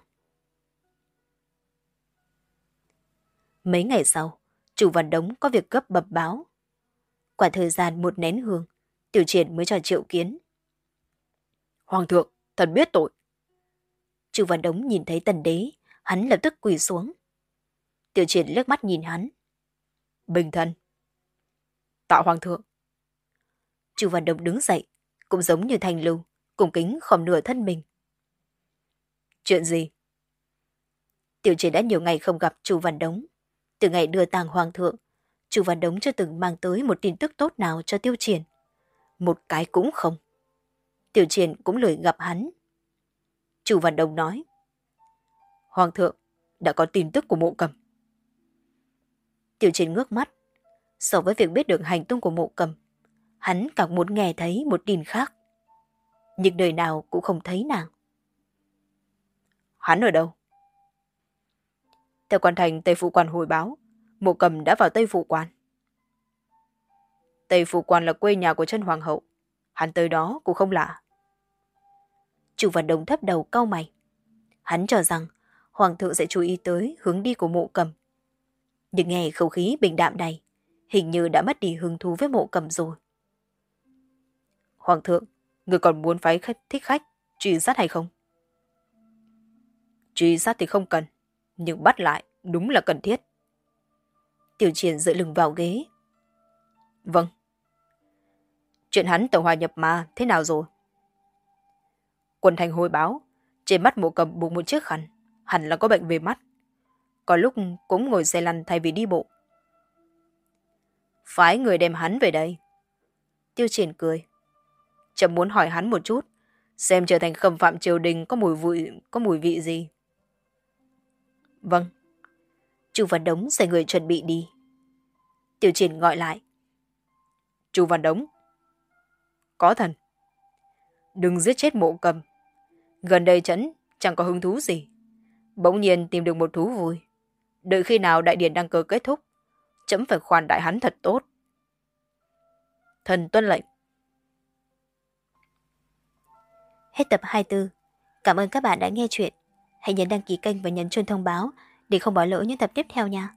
Mấy ngày sau, chủ Văn Đống có việc gấp bập báo. Quả thời gian một nén hương, Tiểu Triển mới cho triệu kiến. Hoàng thượng, thần biết tội. Chủ Văn Đống nhìn thấy Tần Đế, hắn lập tức quỳ xuống. Tiểu Triển liếc mắt nhìn hắn. Bình thân. Tạ Hoàng thượng. Chủ Văn Đống đứng dậy, cũng giống như Thanh Lưu, cùng kính khom nửa thân mình. Chuyện gì? Tiểu Triển đã nhiều ngày không gặp Chu Văn Đống. Từ ngày đưa tang Hoàng thượng, Chu Văn Đống chưa từng mang tới một tin tức tốt nào cho Tiêu Triển. Một cái cũng không. Tiểu Triển cũng lười gặp hắn. Chu Văn Đống nói. Hoàng thượng, đã có tin tức của Mộ Cầm. Tiểu Triển ngước mắt. So với việc biết được hành tung của Mộ Cầm, hắn càng muốn nghe thấy một tin khác. Nhưng đời nào cũng không thấy nàng. Hắn ở đâu? Theo quan thành Tây Phụ Quan hồi báo, Mộ Cầm đã vào Tây Phụ Quan. Tây Phụ Quan là quê nhà của chân Hoàng hậu. Hắn tới đó cũng không lạ. Chu Văn Đống thấp đầu cau mày. Hắn cho rằng Hoàng thượng sẽ chú ý tới hướng đi của Mộ Cầm. Nhưng nghe không khí bình đạm này, hình như đã mất đi hứng thú với Mộ Cầm rồi. Hoàng thượng, người còn muốn phái khách, thích khách, truy sát hay không? Truy sát thì không cần, nhưng bắt lại đúng là cần thiết. Tiểu Triển dựa lưng vào ghế. Vâng. Chuyện hắn tàu hòa nhập ma thế nào rồi? Quân thành hồi báo, trên mắt Mộ Cầm buộc một chiếc khăn, hẳn là có bệnh về mắt. Có lúc cũng ngồi xe lăn thay vì đi bộ. Phái người đem hắn về đây. Tiêu Triển cười. Chậm muốn hỏi hắn một chút, xem trở thành khâm phạm triều đình có mùi vị, có mùi vị gì. Vâng. Chu Văn Đống xoay người chuẩn bị đi. Tiểu Triển gọi lại. Chu Văn Đống. Có thần. Đừng giết chết Mộ Cầm. Gần đây trẫm chẳng có hứng thú gì. Bỗng nhiên tìm được một thú vui. Đợi khi nào đại điển đăng cơ kết thúc, trẫm phải khoản đại hắn thật tốt. Thần tuân lệnh. Hết tập hai mươi tư. Cảm ơn các bạn đã nghe chuyện. Hãy nhấn đăng ký kênh và nhấn chuông thông báo để không bỏ lỡ những tập tiếp theo nha.